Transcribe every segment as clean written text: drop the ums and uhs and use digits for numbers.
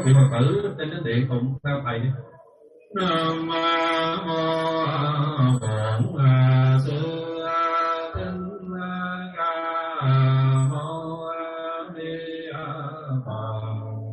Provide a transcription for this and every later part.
các vị Phật tử trên đến điện cùng theo thầy đi. Nam mô Bổn Sư Thích Ca Mâu Ni Phật.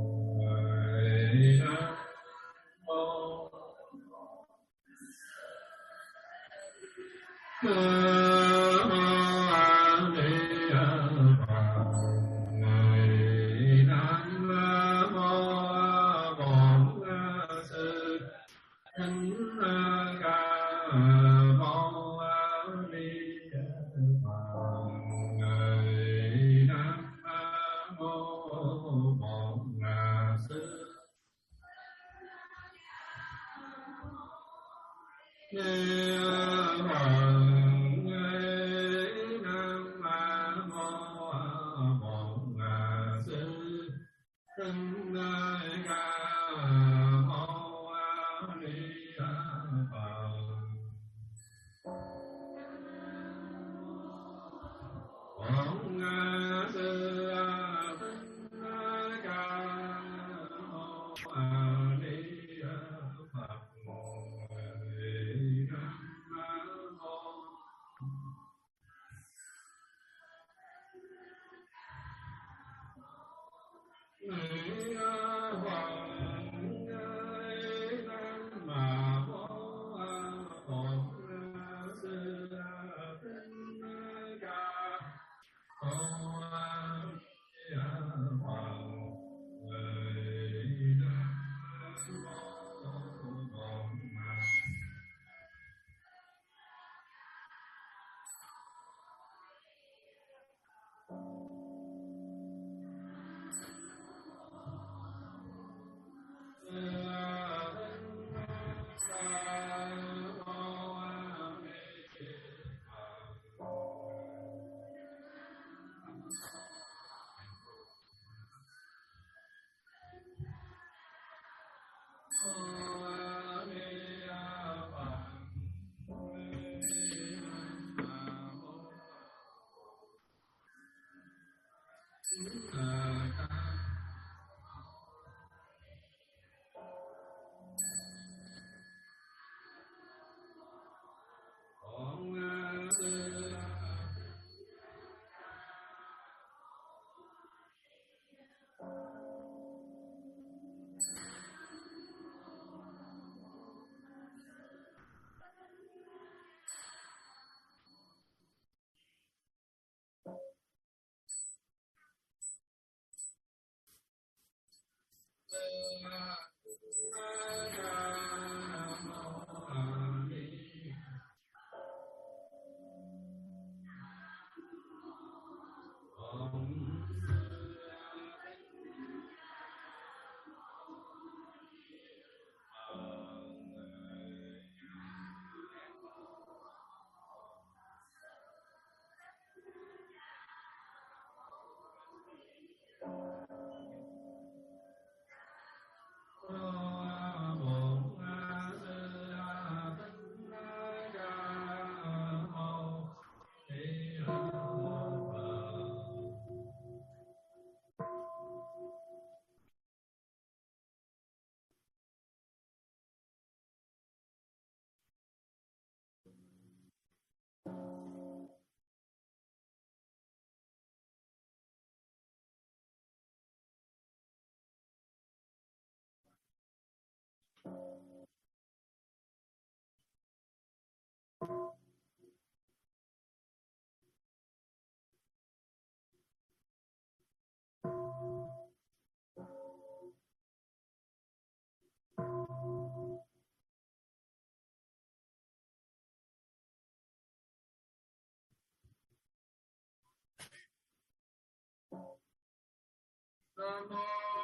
Nam mô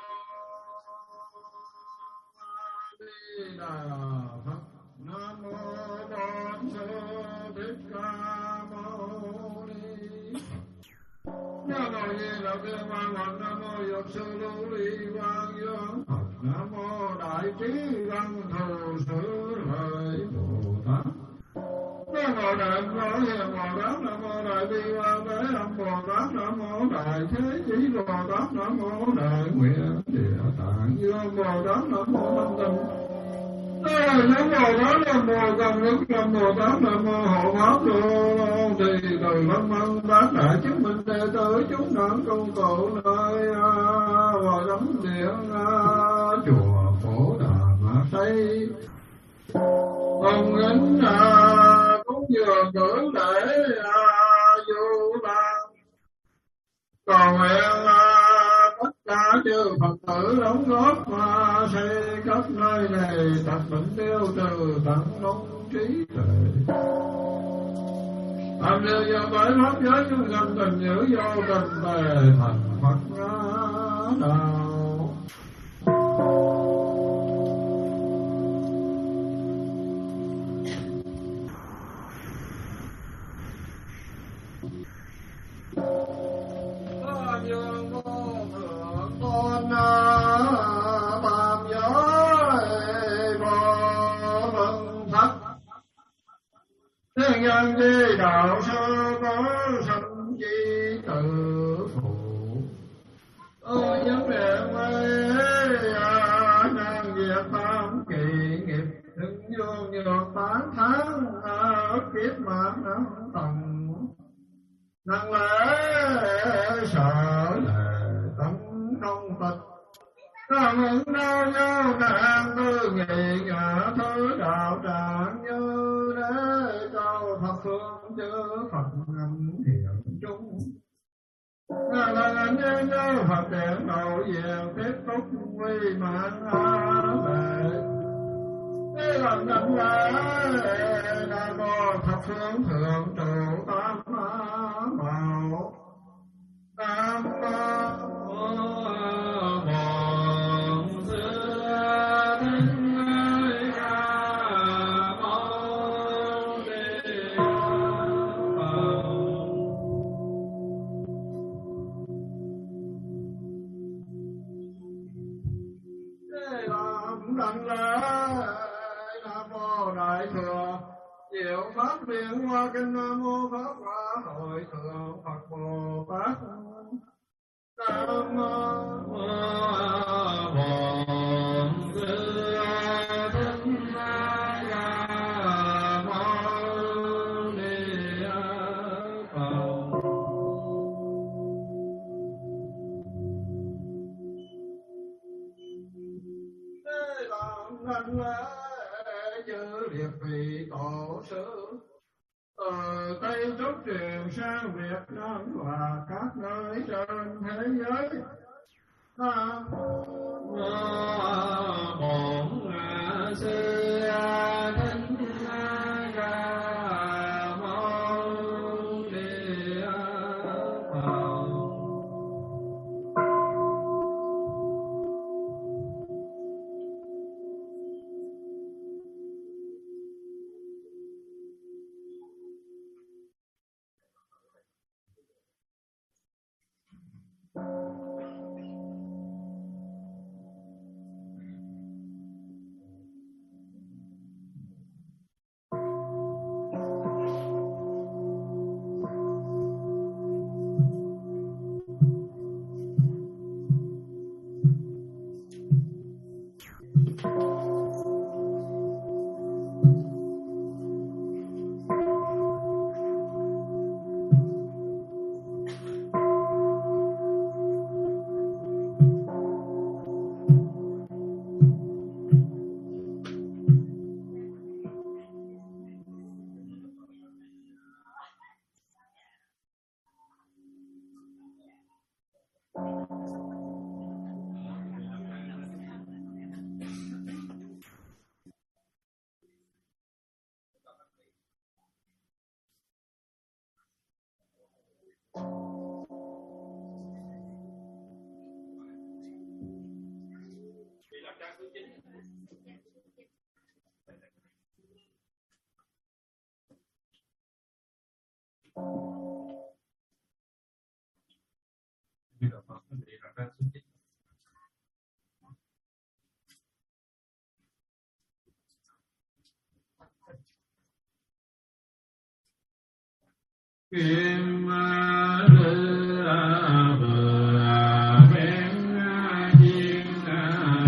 A Di Đà Phật. Nam mô Bổn Sư Thích Ca Mâu Ni Phật. Nam mô Di Đà Tiên Quan Phật. Nam mô Dược Sư Lưu Ly Quang Dương Phật. Nam mô Đại Trí Văn Thù Sư Lợi Bồ Tát. Nam mô Đại Bảo Hiền Bồ Tát. Nam mô Đại Bi Quan Đế Âm Bồ Tát. Nam mô Đại Thế Chí Bồ Tát. Nam mô Đại Nguyện Địa Tạng Tạng Dương Bồ Tát Nam Mô Tâm Tịnh. Nam Mô Bồ Tát Nam Mô Công Đức Nam Mô Tát Nam Mô Hộ Pháp Lô Thì từ Lâm Mân Bát Đại chứng minh đệ tử chúng đẳng công cụ nơi vào đấm điện chùa Phổ Đà Mã Tây. Ông kính cũng vừa cử lễ vô ban. Còn nguyện tất cả chư Phật tử đóng góp xây các nơi này tập bệnh tiêu trừ tận công trí tuệ. Tham lưu do bởi pháp giới chúng sanh tình giữ vô tình về thành Phật đạo. Thiên nhân chi đạo sơ có sanh chi tự phụ. Tôi nhấn miệng với nhân diệt tam kỳ nghiệp. Đừng vô nhược bán tháng kiếp mạng năm tầng. Năng lễ sợ lệ tâm không tịch. Cảm ứng đau nhau nạn tư nghị ngã thứ đạo trạng như đế châu Phật phương chư Phật ngâm thiện chúng. Là nhân như Phật điện đầu diện tiếp tục quy mạng về. Thế làm năng lễ Nam Mô Phật phương thượng trụ tam bảo. Nam Mô đảnh lễ Nam Mô Đại Thừa Diệu Pháp Điện Hoa Kinh. Nam Mô Pháp Hoa Hội Thượng Phật Bồ Tát. Nam Mô Bổn Sư Thích Ca Mâu Ni Phật. Năng lễ chư liệt vị tổ sư từ Tây Trúc truyền sang Việt Nam và các nơi trên thế giới. Nam Mô Bổn Sư Thích Ca Mâu Ni Phật. Kim lư bờ bên chiên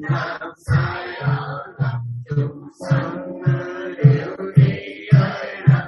làm sai ở lòng chúng sanh đều đi ơi đạo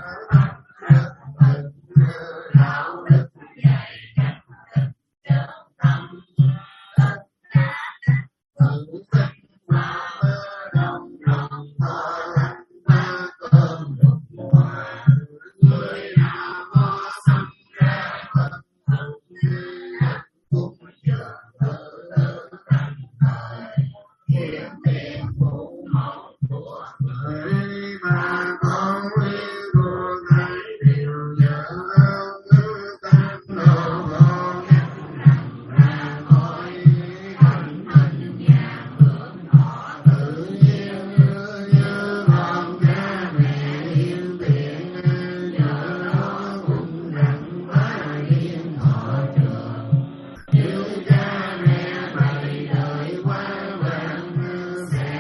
đức dạy cách thực chân tâm tất cả tự sinh mà đồng lòng thọ ma cơn đục hoa người nào có sanh ra bất thực cũng chờ tự thành thời hiện tiền phụ mẫu của người mà con quy của ngài đều nhớ ơn tâm độ con ra khỏi thành hình nhà hưởng họ tự nhiên như con cha mẹ yêu thiện nhớ đó cũng rằng ba yên họ trường yêu cha mẹ bảy đời qua vàng sẽ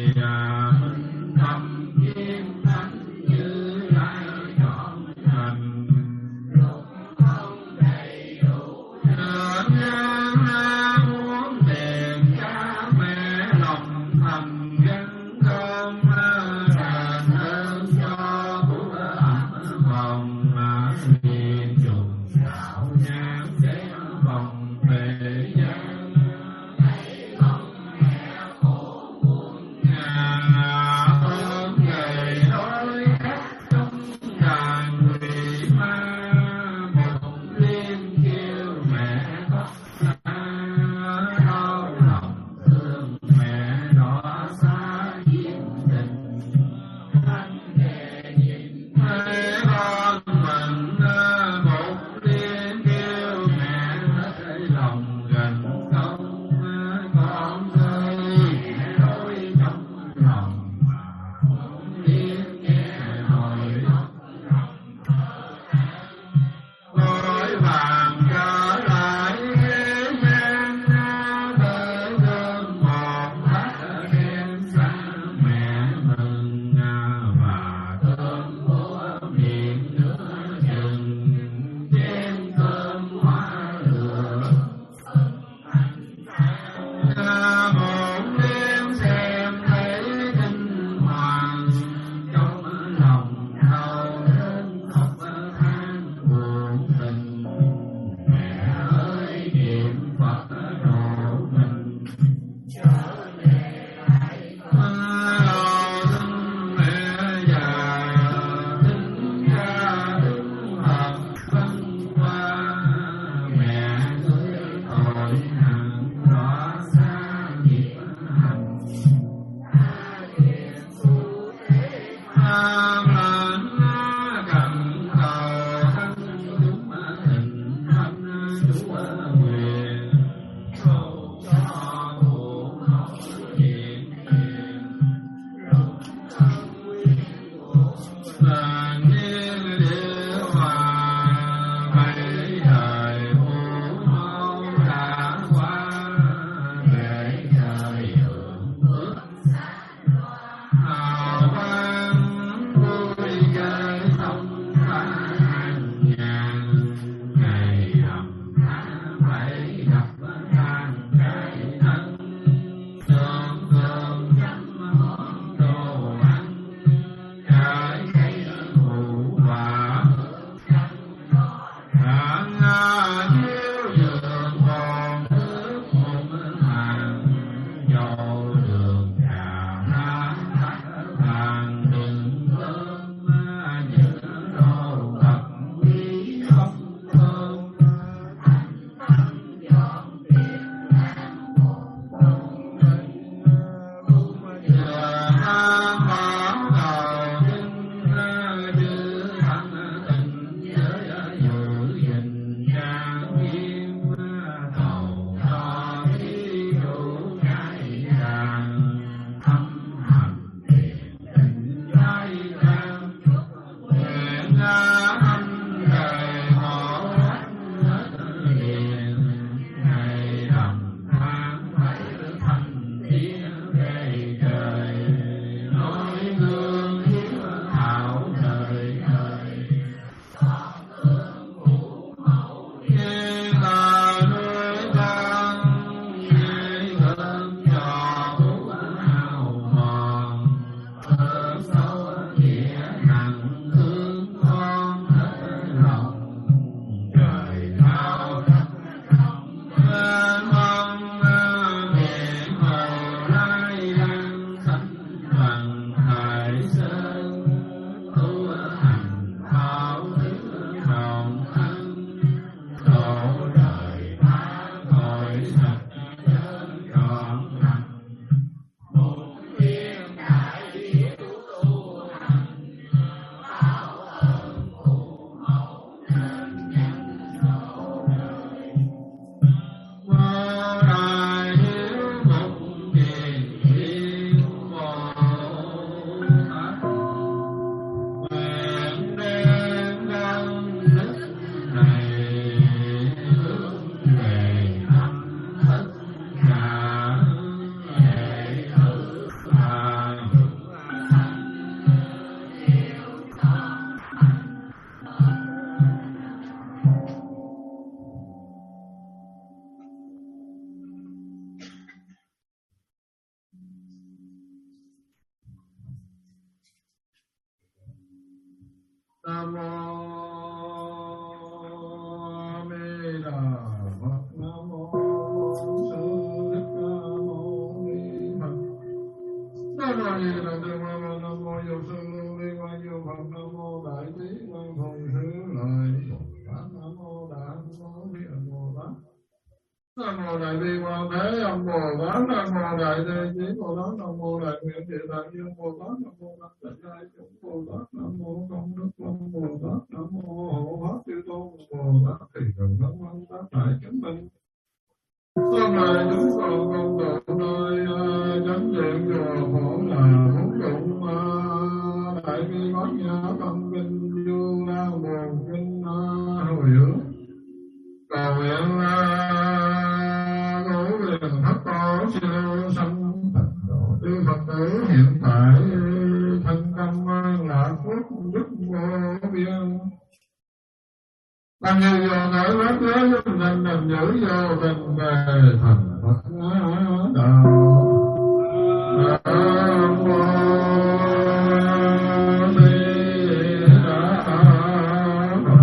minh tâm kiến thánh như lai trọn thành lục không đầy đủ nhân muốn tiền cha mẹ lòng thành gắn con đền ơn cho Bụt ấm vòng liền dùng đạo nhãn đem vòng về gian thấy không nghe khổ buồn ngài Nam mô A Di Đà Phật. Nam mô Sư Thích Ca Mâu Ni Phật. Nam mô A Di Đà Phật. Nam mô Vô Sư Lưu Ly Quan Vô Phật. Nam mô Đại Trí Quan Phụng Sư Lợi Bồ Tát. Nam mô Đại Mô Thiện Bồ Tát. Nam mô Đại Bi Quan Thế Âm Bồ Tát. Nam mô Đại Thế Chí Bồ Tát. Nam mô Đại Nguyện Địa Tạng Dương Bồ Tát. Nam mô Đại Đại Đại Chúng Bồ Tát. Nam mô Công Đức Long Bồ Tát. Nam mô Hộ Pháp Chư Tôn Bồ Tát. Thì cần thân văn tác đại chúng mình. Sau này chúng con công độ nơi chánh điện chùa Phổ Đà Phúc Dụng Đại Bi Bát Nhã Tâm Kinh Du Lan Bồn Kinh hồi hướng. Cầu nguyện ngũ quyền thất tổ siêu sanh Phật độ chư Phật tử hiện tại thân tâm an lạc phước đức vô biên. Tăng như vô nổi lát giới thành thành giữ vô tình về thành Phật đạo. Nam mô Di Đà Phật.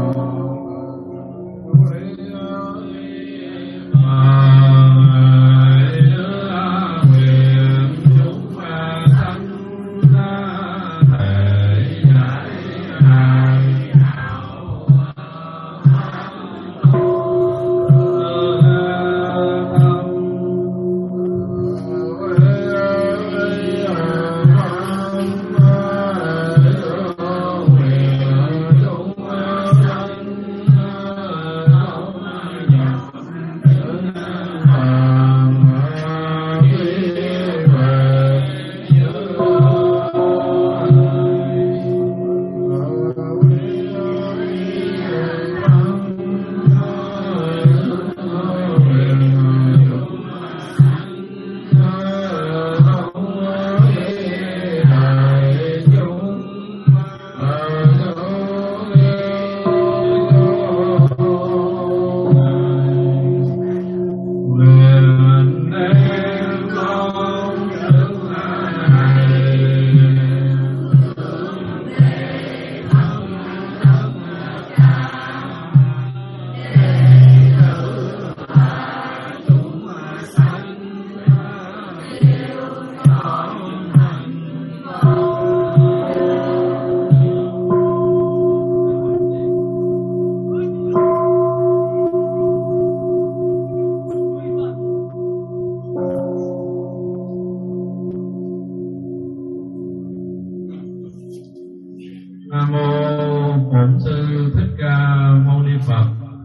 Nam mô Bổn Sư Thích Ca Mâu Ni Phật.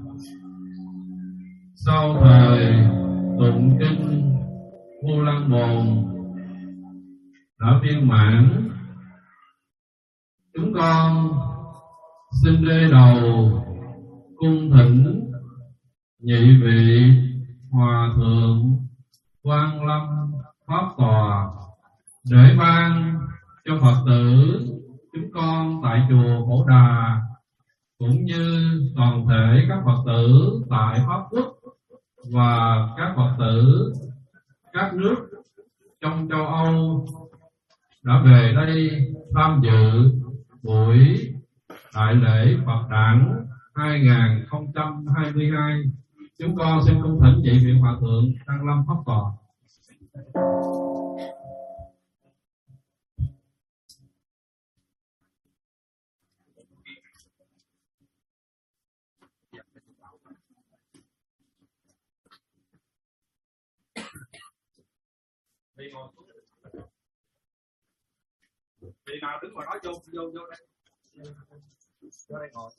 Sau thời tụng kinh Vô Lăng Bồn đã viên mãn, chúng con xin đê đầu cung thỉnh nhị vị hòa thượng Quang Lâm pháp tòa để ban cho Phật tử chúng con tại chùa Phổ Đà cũng như toàn thể các Phật tử tại Pháp Quốc và các Phật tử các nước trong châu Âu đã về đây tham dự buổi đại lễ Phật đản 2022. Chúng con xin cung thỉnh nhị vị hòa thượng Quang Lâm pháp tòa. Vị nào đứng mà nói vô đây. Vô đây ngồi.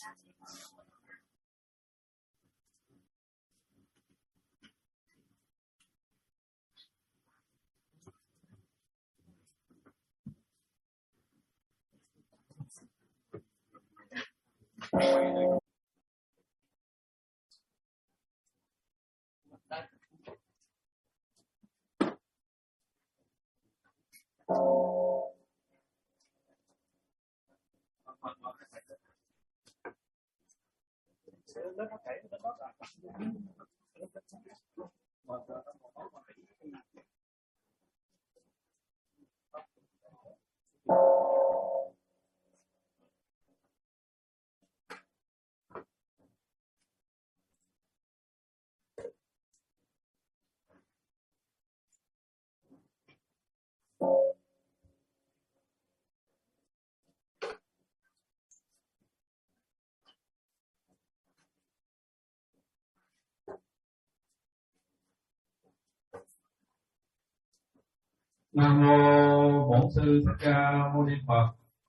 Nam mô Bổn Sư Thích Ca Mâu Ni Phật.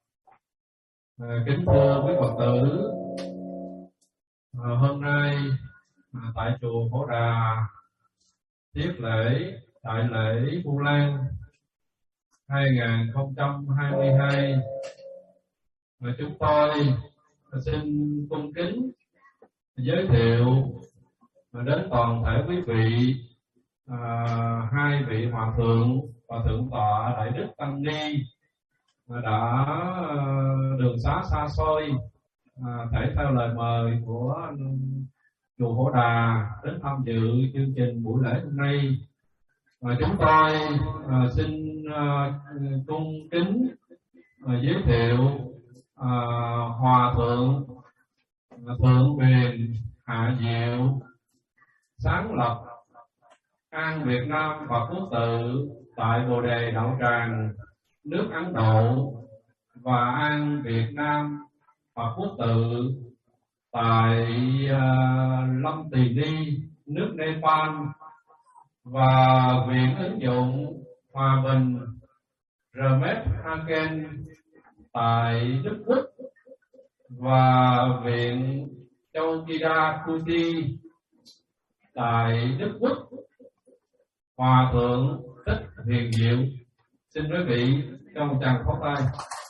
Kính thưa quý Phật tử, hôm nay tại chùa Phổ Đà tiếp lễ đại lễ Vu Lan 2022, chúng tôi xin cung kính giới thiệu đến toàn thể quý vị hai vị hòa thượng và thượng tọa Đại Đức Tăng Ni đã đường xá xa xôi thể theo lời mời của chùa Phổ Đà đến tham dự chương trình buổi lễ hôm nay. Chúng tôi xin cung kính giới thiệu hòa thượng Thượng Quyền Hạ Diệu, sáng lập An Việt Nam Phật Quốc Tự tại Bồ Đề Đạo Tràng, nước Ấn Độ, và An Việt Nam Phật Quốc Tự tại Lâm Tỳ Ni, nước Nepal, và Viện ứng dụng Hòa Bình Hermes Haken tại Đức Quốc, và Viện Châu Kida Kuti tại Đức Quốc. Hòa thượng Thích Hiền Diệu, xin quý vị cho một tràng pháo tay.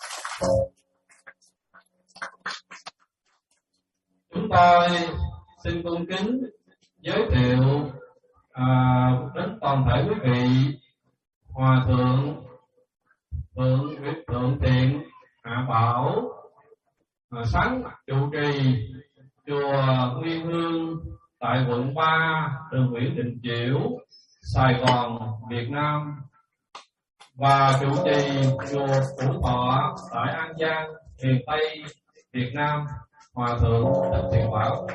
Chúng tôi xin cung kính giới thiệu đến toàn thể quý vị Hòa thượng Thượng Thiện Hạ Bảo, sáng trụ trì chùa Nguyên Hương tại quận 3, đường Nguyễn Đình Chiểu, Sài Gòn, Việt Nam, và trụ trì chùa Phú Thọ tại An Giang, miền Tây, Việt Nam, Hòa thượng Thích Thiện Bảo.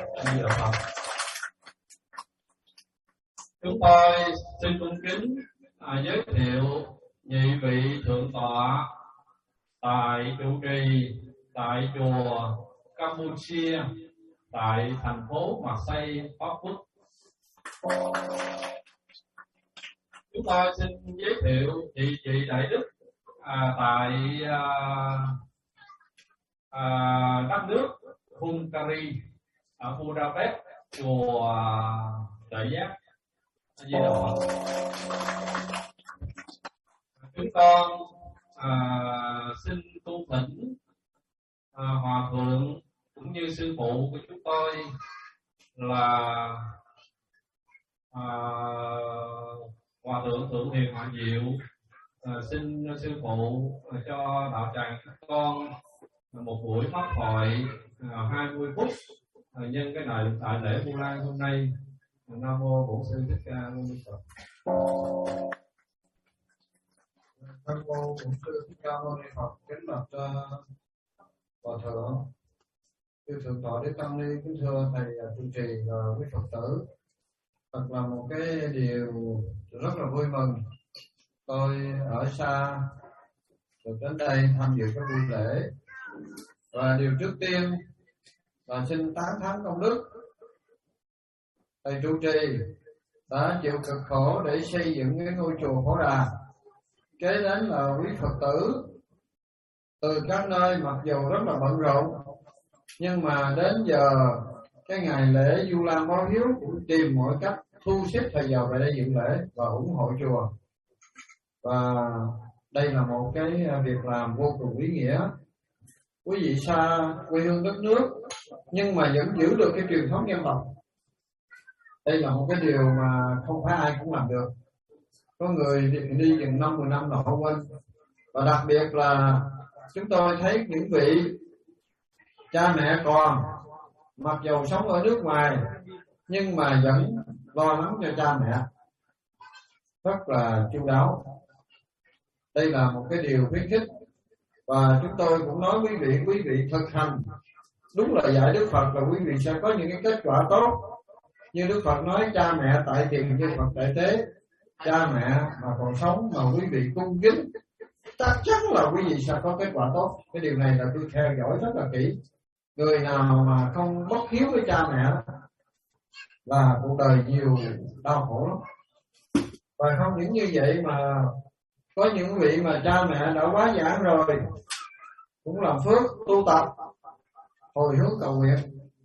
Chúng tôi xin cung kính giới thiệu nhị vị thượng tọa tại trụ trì tại chùa Campuchia tại thành phố Marseille, Pháp Quốc. Chúng tôi xin giới thiệu vị Đại Đức tại đất nước Hungary ở Budapest, chùa Đại Giác. Chúng con xin tu thỉnh hòa thượng cũng như sư phụ của chúng tôi là hòa thượng Thượng Hiền Hạ Diệu, xin sư phụ cho đạo tràng các con một buổi pháp thoại 20 phút nhân cái ngày đại lễ Vu Lan hôm nay. Nam mô Bổn Sư Thích Ca Mâu Ni Phật. Nam mô Bổn Sư Thích Ca Mâu Ni Phật. Kính bạch hòa thượng, chư thượng tọa Đức Tăng Ni, kính thưa thầy trụ trì và quý Phật tử. Thật là một cái điều rất là vui mừng. Tôi ở xa được đến đây tham dự cái buổi lễ, và điều trước tiên là xin tán thán công đức thầy trụ trì đã chịu cực khổ để xây dựng cái ngôi chùa Phổ Đà. Kế đến là quý Phật tử từ các nơi, mặc dù rất là bận rộn Nhưng mà đến giờ cái ngày lễ Vu Lan báo hiếu cũng tìm mọi cách thu xếp thời giờ về đây dự lễ và ủng hộ chùa. Và đây là một cái việc làm vô cùng ý nghĩa. Quý vị xa quê hương đất nước nhưng mà vẫn giữ được cái truyền thống dân tộc. Đây là một cái điều mà không phải ai cũng làm được. Có người đi chừng 5-10 năm là họ quên. Và đặc biệt là chúng tôi thấy những vị cha mẹ còn mặc dù sống ở nước ngoài nhưng mà vẫn lo lắng cho cha mẹ rất là chu đáo. Đây là một cái điều khuyến khích. Và chúng tôi cũng nói quý vị thực hành đúng là dạy Đức Phật là quý vị sẽ có những cái kết quả tốt. Như Đức Phật nói cha mẹ tại tiền như Phật tại tế. Cha mẹ mà còn sống mà quý vị cung kính chắc chắn là quý vị sẽ có kết quả tốt. Cái điều này là tôi theo dõi rất là kỹ. Người nào mà không bất hiếu với cha mẹ là cuộc đời nhiều đau khổ lắm. Và không những như vậy mà có những vị mà cha mẹ đã quá giảng rồi cũng làm phước tu tập hồi hướng cầu nguyện.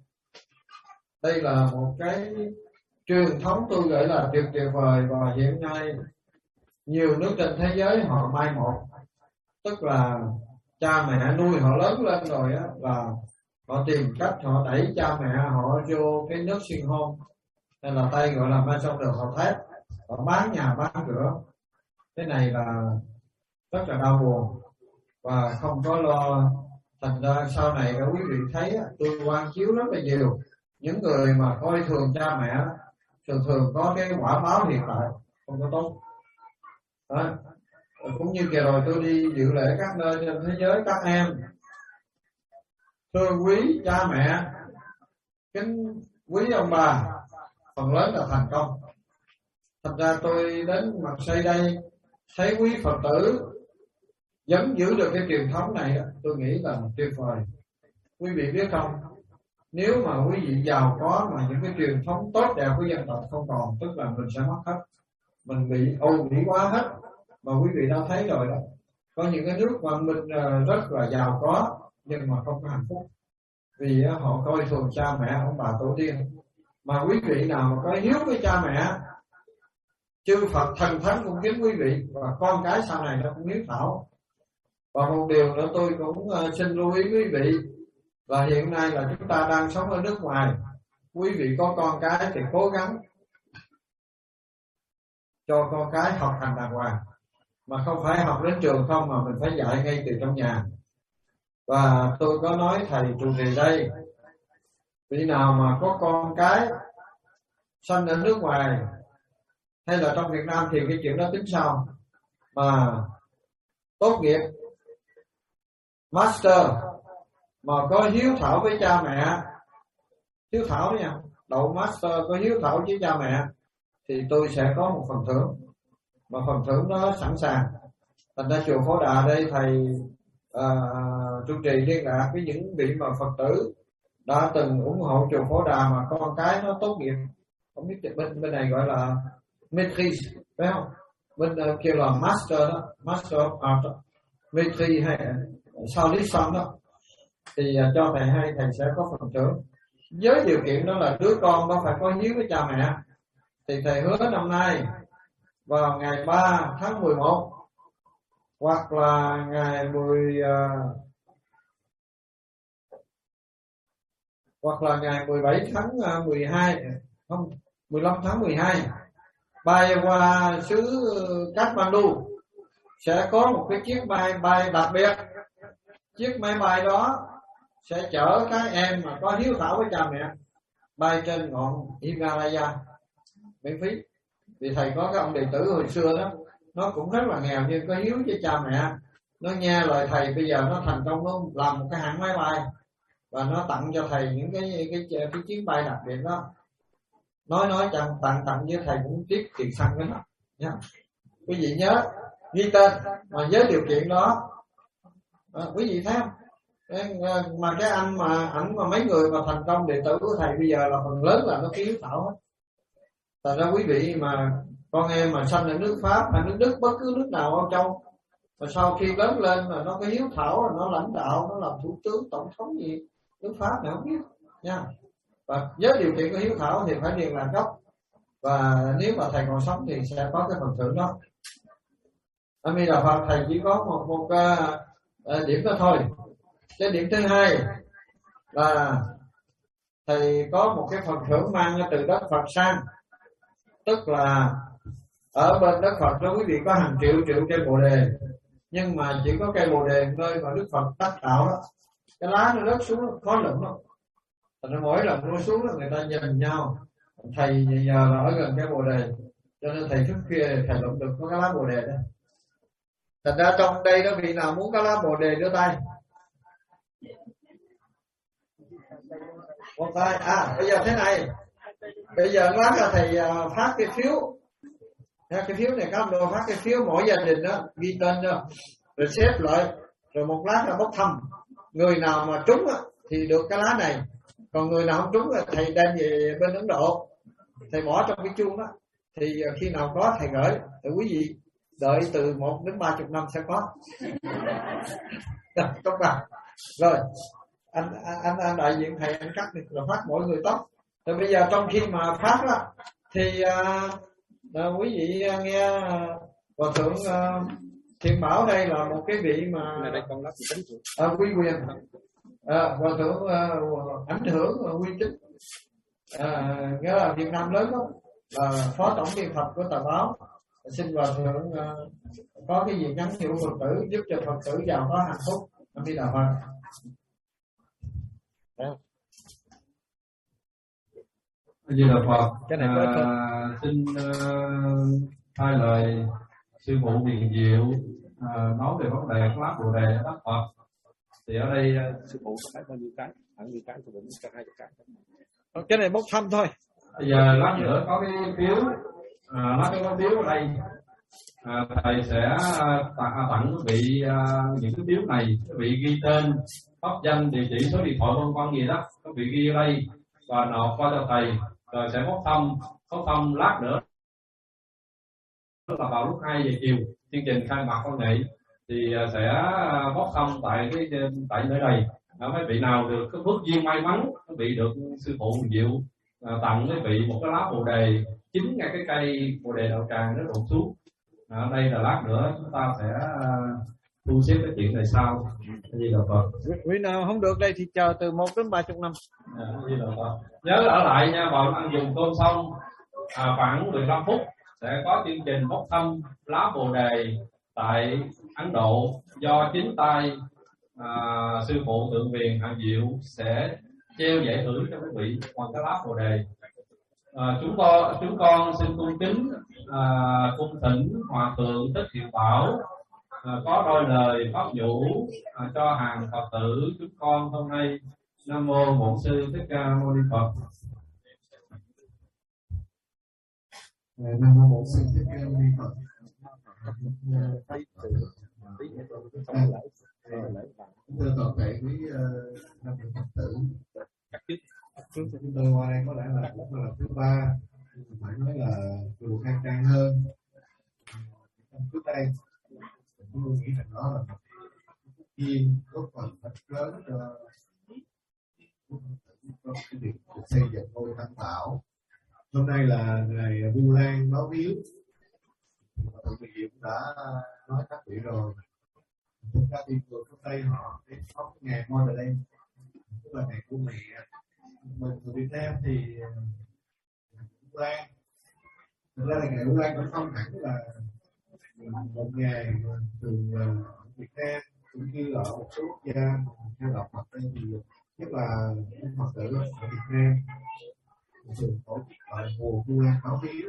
Đây là một cái truyền thống tôi gọi là tuyệt vời. Và hiện nay nhiều nước trên thế giới họ mai một, tức là cha mẹ nuôi họ lớn lên rồi á, là họ tìm cách họ đẩy cha mẹ họ vô cái nước sinh hôn, nên là Tây gọi là maison de retraite, họ bán nhà bán cửa. Cái này là rất là đau buồn và không có lo. Thành ra sau này các quý vị thấy tôi quan chiếu rất là nhiều những người mà coi thường cha mẹ thường có cái quả báo hiện tại không có tốt đó. Cũng như kỳ rồi tôi đi dự lễ các nơi trên thế giới, các em thương quý cha mẹ, kính quý ông bà, phần lớn là thành công. Thành ra tôi đến mặt xây đây thấy quý Phật tử vẫn giữ được cái truyền thống này, tôi nghĩ là tuyệt vời. Quý vị biết không, nếu mà quý vị giàu có mà những cái truyền thống tốt đẹp của dân tộc không còn, tức là mình sẽ mất hết, mình bị ô nhiễm quá hết. Mà quý vị đã thấy rồi đó, có những cái nước mà mình rất là giàu có nhưng mà không có hạnh phúc, vì họ coi thường cha mẹ ông bà tổ tiên. Mà quý vị nào mà có hiếu với cha mẹ, chư Phật thần thánh cũng kính quý vị, và con cái sau này nó cũng hiếu thảo. Và một điều nữa tôi cũng xin lưu ý quý vị là hiện nay là chúng ta đang sống ở nước ngoài. Quý vị có con cái thì cố gắng cho con cái học hành đàng hoàng, mà không phải học đến trường không, mà mình phải dạy ngay từ trong nhà. Và tôi có nói thầy trụ trì đây, vị nào mà có con cái sanh ở nước ngoài hay là trong Việt Nam thì cái chuyện đó tính sao, mà tốt nghiệp master mà có hiếu thảo với cha mẹ, hiếu thảo đấy nha, đậu master có hiếu thảo với cha mẹ thì tôi sẽ có một phần thưởng, mà phần thưởng đó sẵn sàng. Thành ra chùa Phổ Đà đây thầy trụ trì liên lạc với những vị mà Phật tử đã từng ủng hộ chùa Phổ Đà mà con cái nó tốt nghiệp, không biết bên này gọi là maîtrise phải không, bên kêu là master đó, master of art, maîtrise hay sau lý xong đó, thì cho thầy hay thầy sẽ có phần thưởng, với điều kiện đó là đứa con đó phải có hiếu với cha mẹ. Thì thầy hứa năm nay vào ngày 3 tháng 11 hoặc là ngày 17 tháng 12, không, 15 tháng 12 bay qua xứ Kathmandu sẽ có một cái chiếc bay đặc biệt. Chiếc máy bay đó sẽ chở các em mà có hiếu thảo với cha mẹ bay trên ngọn Himalaya miễn phí. Vì thầy có cái ông đệ tử hồi xưa đó, nó cũng rất là nghèo nhưng có hiếu với cha mẹ, nó nghe lời thầy, bây giờ nó thành công, nó làm một cái hãng máy bay và nó tặng cho thầy những cái chuyến bay đặc biệt đó. Nói chẳng tặng với thầy cũng tiếp tiền xăng với nó nhá. Quý vị nhớ ghi tên mà với điều kiện đó. Quý vị thấy không? Mà cái anh mà ảnh mà mấy người mà thành công đệ tử của thầy bây giờ là phần lớn là nó hiếu thảo hết. Thành ra quý vị mà con em mà sanh ở nước Pháp hay nước Đức, bất cứ nước nào Âu Châu, mà sau khi lớn lên là nó có hiếu thảo, là nó lãnh đạo, nó làm thủ tướng, tổng thống gì, Đức Pháp này không biết nha. Và với điều kiện của hiếu thảo thì phải điền là gốc, và nếu mà thầy còn sống thì sẽ có cái phần thưởng đó. A Di Đà Phật. Thầy chỉ có một điểm đó thôi. Cái điểm thứ hai là thầy có một cái phần thưởng mang từ đất Phật sang, tức là ở bên đất Phật đó quý vị có hàng triệu cây bồ đề, nhưng mà chỉ có cây bồ đề nơi mà Đức Phật tác tạo đó, cái lá nó rớt xuống khó lụm lắm. Thành mỗi lần rơi xuống là người ta nhìn nhau, thầy nhờ là ở gần cái bồ đề, cho nên thầy thức khuya thầy lụm được có cái lá bồ đề đó. Thành ra trong đây đó, vị nào muốn cái lá bồ đề đưa tay. Một tay. Bây giờ thế này, bây giờ lát là thầy phát cái phiếu. Cái phiếu này các ông đồ phát cái phiếu mỗi gia đình đó, ghi tên đó, rồi xếp lại, rồi một lát là bốc thăm. Người nào mà trúng thì được cái lá này, còn người nào không trúng là thầy đem về bên Ấn Độ, thầy bỏ trong cái chuông đó, thì khi nào có thầy gửi. Thì quý vị đợi từ 1 đến 30 năm sẽ có. Tốt à. Rồi anh đại diện thầy, anh cắt đi rồi phát mỗi người tóc. Rồi bây giờ trong khi mà phát đó thì quý vị nghe Hòa thượng Thiện Bảo đây là một cái vị mà quy quyền, Hòa thượng ảnh hưởng quy chính, nghĩa là Việt Nam lớn đó, là phó tổng biên tập của tờ báo. Xin Hòa thượng có cái gì nhắn nhủ Phật tử, giúp cho Phật tử giàu có hạnh phúc. A Di Đà Phật. A Di Đà Phật. Cái này xin hai lời sư phụ Hiền Diệu nói về vấn đề lá bồ đề đó Phật. Thì ở đây sư phụ có bao nhiêu cái, khoảng nhiêu cái, sư phụ cho 2 cái. Cái này bốc thăm thôi. Bây giờ lát nữa có cái phiếu, lát có phiếu ở đây. Thầy sẽ tặng quý vị những cái phiếu này, quý vị ghi tên, pháp danh, địa chỉ, số điện thoại vân gì đó, quý vị ghi ở đây và nộp qua cho thầy, rồi sẽ bốc thăm lát nữa, tức là vào lúc 2 giờ chiều chương trình khai mạc văn nghệ thì sẽ bốc thăm tại nơi này. Mấy vị nào được cái phước duyên may mắn, quý vị được sư phụ Diệu tặng quý vị một cái lá bồ đề chính ngay cái cây bồ đề đạo tràng nó rụng xuống. Đây là lát nữa chúng ta sẽ thu xếp cái chuyện này sau. Như là Phật. Vị nào không được đây thì chờ từ 1 đến 30 năm. Như là Phật. Nhớ ở lại nha, vào ăn dùng cơm xong khoảng 15 phút sẽ có chương trình bốc thăm lá bồ đề tại Ấn Độ do chính tay sư phụ Thượng Viền Hạng Diệu sẽ treo giải thưởng cho quý vị bằng cái lá bồ đề. Chúng con xin cung kính cung thỉnh Hòa thượng Thích Thiện Bảo có đôi lời pháp nhũ cho hàng Phật tử chúng con hôm nay. Nam mô Bổn Sư Thích Ca Mâu Ni Phật. Nam mô Bổn Sư Thích Ca Mâu Ni Phật. Thưa toàn thể quý nam Phật tử, chúng tôi qua đây có lẽ là cũng là thứ 3, phải nói là dù khang trang hơn trước đây. Tôi nghĩ rằng đó là một duyên góp phần rất lớn cho cái việc xây dựng ngôi Tam Bảo. Hôm nay là ngày Vu Lan báo hiếu, Thượng Viện cũng đã nói các vị rồi. Chúng ta đi vừa trước đây họ có ngày Mother Day, tức là ngày của mẹ. Mình người Việt Nam thì Vu Lan, thực ra là ngày Vu Lan cũng không hẳn là một ngày thường Việt Nam, cũng như ở một số quốc gia theo đạo Phật đây thì nhất là Phật tử ở Việt Nam thường tổ chức gọi mùa Vu Lan báo hiếu.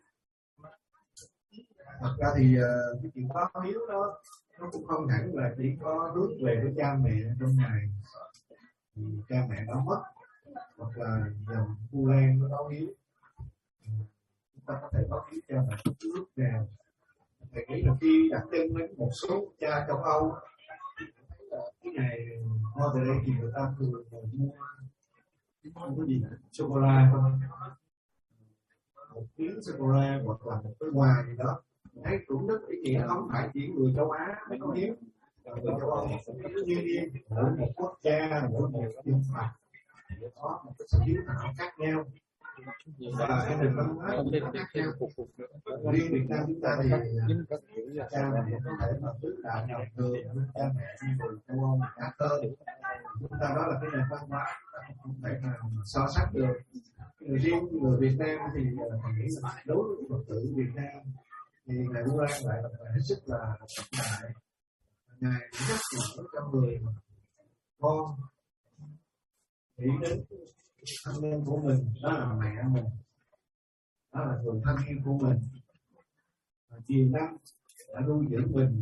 Thật ra thì cái chuyện báo hiếu đó nó cũng không hẳn là chỉ có hướng về với cha mẹ trong ngày thì cha mẹ đã mất, hoặc là dòng Vu Lan nó báo hiếu. Chúng ta có thể báo hiếu cha mẹ bất cứ lúc nào. Thầy nghĩ là khi đặt chân đến một số quốc gia châu Âu, cái ngày Mother Day thì người ta thường mua không có gì sô cô la không, một miếng sô cô la hoặc là một cái quà gì đó, thấy cũng rất ý nghĩa. Không phải chỉ người châu Á mới có hiếu, người châu Âu như mỗi một quốc gia, mỗi một dân tộc có một cái sự hiếu thảo khác nhau và nền văn hóa cũng có khác nhau. Riêng Việt Nam chúng ta thì cha mẹ có thể mà tứ đạo nhọc thường, cha mẹ như người châu Âu khác hơn. Chúng ta đó là cái nền văn hóa không thể nào so sánh được. Riêng người Việt Nam thì mình nghĩ là đối với Phật tử Việt Nam thì ngài Vu Lan lại là hết sức là trọng đại. Ngài nhắc nhở cho người con nghĩ đến thân nhân của mình, đó là mẹ mình, đó là người thân yêu của mình, nhiều năm đã nuôi dưỡng mình.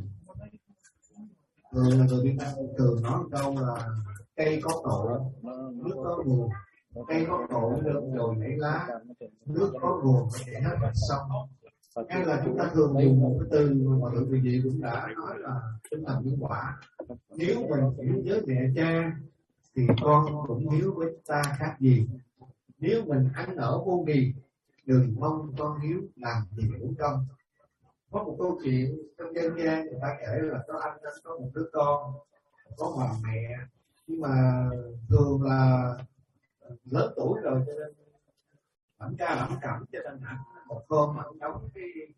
Người Việt Nam thường nói một câu là cây có tổ, nước có nguồn. Cây có tổ được rồi nảy lá, nước có nguồn có chảy hết sông. Hay là chúng ta thường dùng một cái từ mà Thượng Vị Vị cũng đã nói là tinh thần nhân quả. Nếu mình hiểu với mẹ cha thì con cũng hiếu với ta khác gì. Nếu mình ăn ở vô bì, đừng mong con hiếu làm gì uổng công. Có một câu chuyện trong dân gian người ta kể là có anh có một đứa con có bà mẹ, nhưng mà thường là lớn tuổi rồi cho nên lẩm ca lẩm cẩm, cho nên hẳn một hôm anh đóng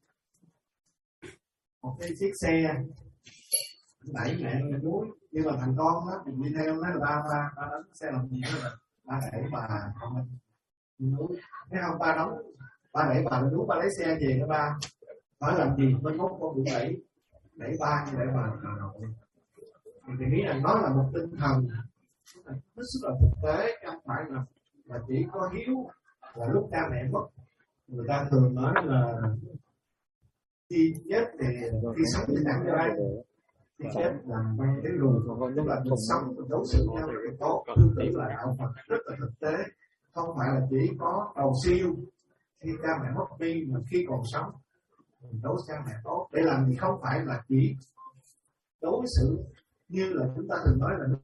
một cái chiếc xe đẩy mẹ lên núi, nhưng mà thằng con đó thì đi theo nói là ba đánh xe làm gì đó, ba đẩy bà lên núi. Thấy không, ba đẩy bà lên núi, ba lấy xe về cho ba nói làm gì mới mốt con bị đẩy ba như đẩy bà nội. Thì nghĩ rằng nó là một tinh thần rất là thực tế, không phải là chỉ có hiếu là lúc cha mẹ mất. Người ta thường nói là khi chết thì khi sống thì chẳng cho ai, khi chết là mang cái lùi, tức là mình sống mình đối xử nhau là tốt. Tương tự là đạo Phật rất là thực tế, không phải là chỉ có cầu siêu khi cha mẹ mất đi, mà khi còn sống mình đối cha mẹ tốt để làm gì, không phải là chỉ đối xử như là chúng ta thường nói là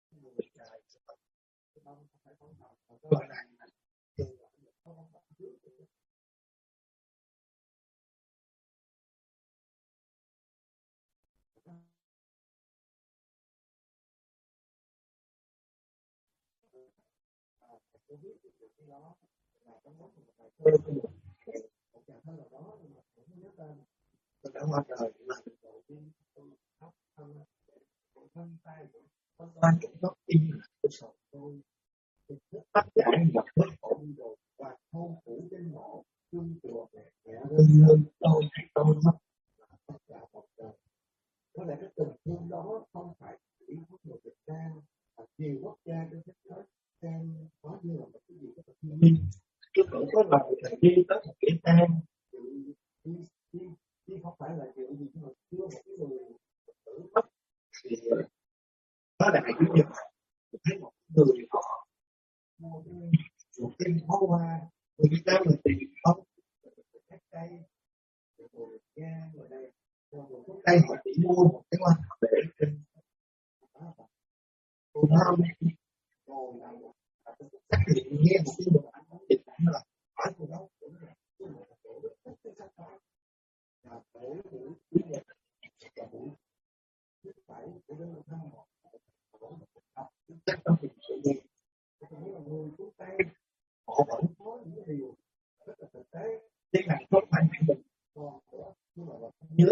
tôi đã qua đời là đầu tiên tôi khóc thân tay con toan cũng khóc im tôi sợ tôi tất cả nhập bất ổn rồi và thôn phủ trên mộ chung chùa mẹ rơi tôi hay tôi mất tất cả một đời. Có lẽ cái tình thương đó không phải chỉ của người Việt Nam mà nhiều quốc gia trên thế giới xem có như là một cái gì đó thiên nhiên. Chứ cũng có lời thầy đi tới một cái an chứ không phải là điều gì mà chưa một cái người tử mất thì nó đại chủ nhật thấy một người họ một cái hoa hoa người Việt Nam là tiền không cách đây người Nga người đây người quốc đây họ chỉ mua một cái hoa để trên cô thơm rồi xác định nghe một cái đồ ăn thịt là hỏi cô đó cũng là buổi chủ nhật và buổi thứ bảy của đêm thăm họ học chắc trong việc sự gì nghĩa là người quốc tế họ vẫn có những điều rất là thực tế nhưng mà không phải mình còn nữa nhưng mà nhớ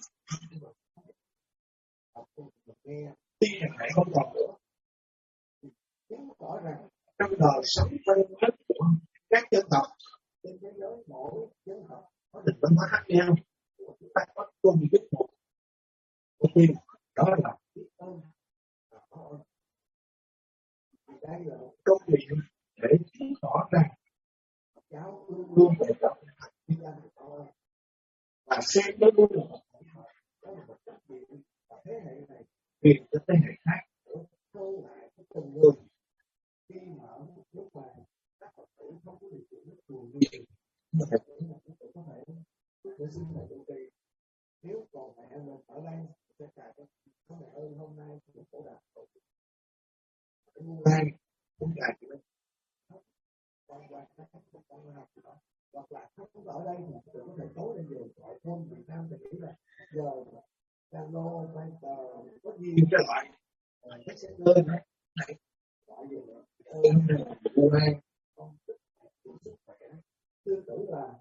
học mình nghe tuy rằng lại không còn nữa chứng tỏ rằng trong đời sống văn hóa của các dân tộc trên thế giới mỗi dân tộc có định văn hóa khác nhau chúng ta có chung giúp một mục tiêu đó là biết ơn và có ơn. Đây là một câu chuyện để chứng tỏ rằng cháu luôn luôn phải tập biết ơn và có ơn và xem nó luôn là một trách nhiệm và thế hệ này truyền cho thế hệ khác để khâu lại cái tình người khi mà ở một lúc mà các Phật tử không có điều kiện nước chùa nhiều mà Phật tử là Phật tử có thể để xin thầy trụ trì nếu còn mẹ mình ở đây sẽ trả cho có mẹ ơi hôm nay mình cổ đạt cái mua lai cũng đạt được con qua các con học đó hoặc là không ở đây thì có thể tối lên về gọi thôn Việt Nam thì nghĩ là giờ Zalo, Viber có nhiều cái loại các sẽ lên đấy này gọi về mua lai con sức khỏe tương tự là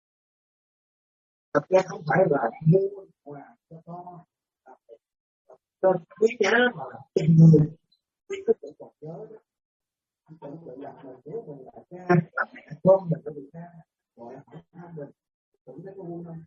thật ra không phải là mua quà cho con cho quý giá mà tình người quý có tự còn nhớ đó tự tự là mình nếu mình là cha là mẹ con mình có bị cha gọi hỏi thăm mình cũng thấy có vui không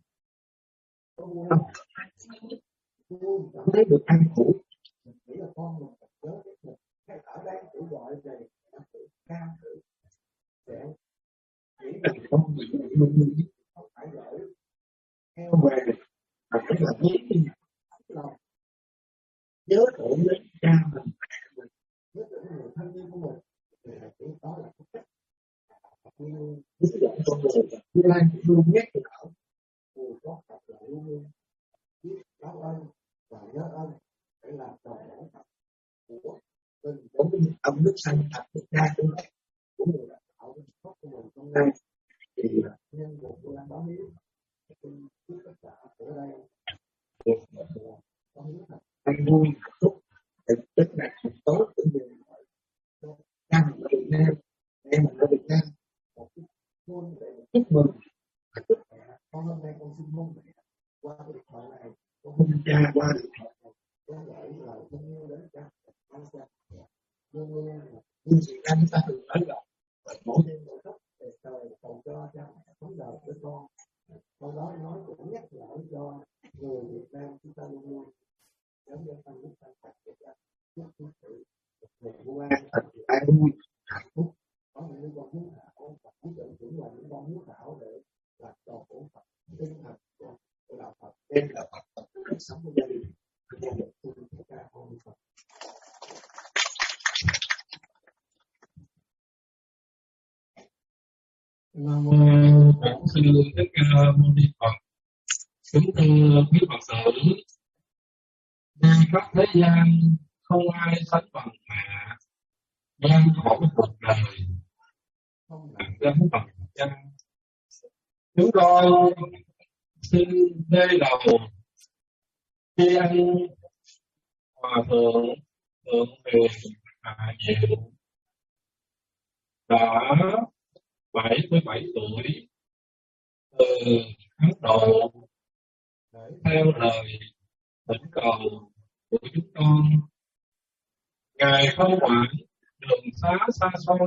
vui cảm thấy được an ủi mình nghĩ là con mình cần nhớ đến mình hay ở đây tự gọi về tự cam tự sẽ nghĩ rằng con mình luôn luôn không phải gửi theo về mà phải là biết lòng nhớ tưởng đến cha mình nhớ tưởng người thân yêu của mình thì là chỉ đó là cái cách hướng dẫn con người và tương lai cũng luôn nhắc nhở người có tập là luôn luôn biết báo ơn và nhớ ơn để làm tròn bổn phận của mình giống như âm nước xanh thật Việt Nam của người đã tạo nên tốt của mình hôm nay thì nhân một tôi đang báo hiếu tôi tất cả ở đây được một báo hiếu thật anh vui hạnh phúc để tất cả sự tốt của người cha mình ở Việt Nam em mình ở Việt Nam một cái hôn để chúc mừng chúc mẹ con hôm nay con xin hôn mẹ qua cái điện thoại này con hôn cha qua điện thoại này con gửi lời thân yêu đến cha con cha luôn luôn như chị anh ta thường nói là mỗi đêm mỗi lúc để trời cầu cho cha mẹ sống đời với con câu đó nói cũng nhắc nhở cho người Việt Nam chúng ta luôn luôn giống như tâm đức tăng phát Việt Nam chúc quý vị một vui an thật an vui hạnh phúc có những con hiếu thảo và quý vị cũng là những con hiếu thảo để làm tròn bổn phận tinh thần của đạo Phật đem là Phật cuộc sống của gia đình gia đình tôi tất cả con Phật. Nam mô Bổn Sư Thích Ca Mâu Ni Phật. Kính thưa quý Phật tử, nay khắp thế gian không ai sánh bằng mẹ, gian khổ cuộc đời không nặng gánh bằng chân. Chúng con xin đây đầu tri ân Hòa thượng Thượng Quyền Hạ Diệu đã 77 tuổi từ Ấn Độ để theo lời thỉnh cầu của chúng con. Ngài không quản đường xá xa xôi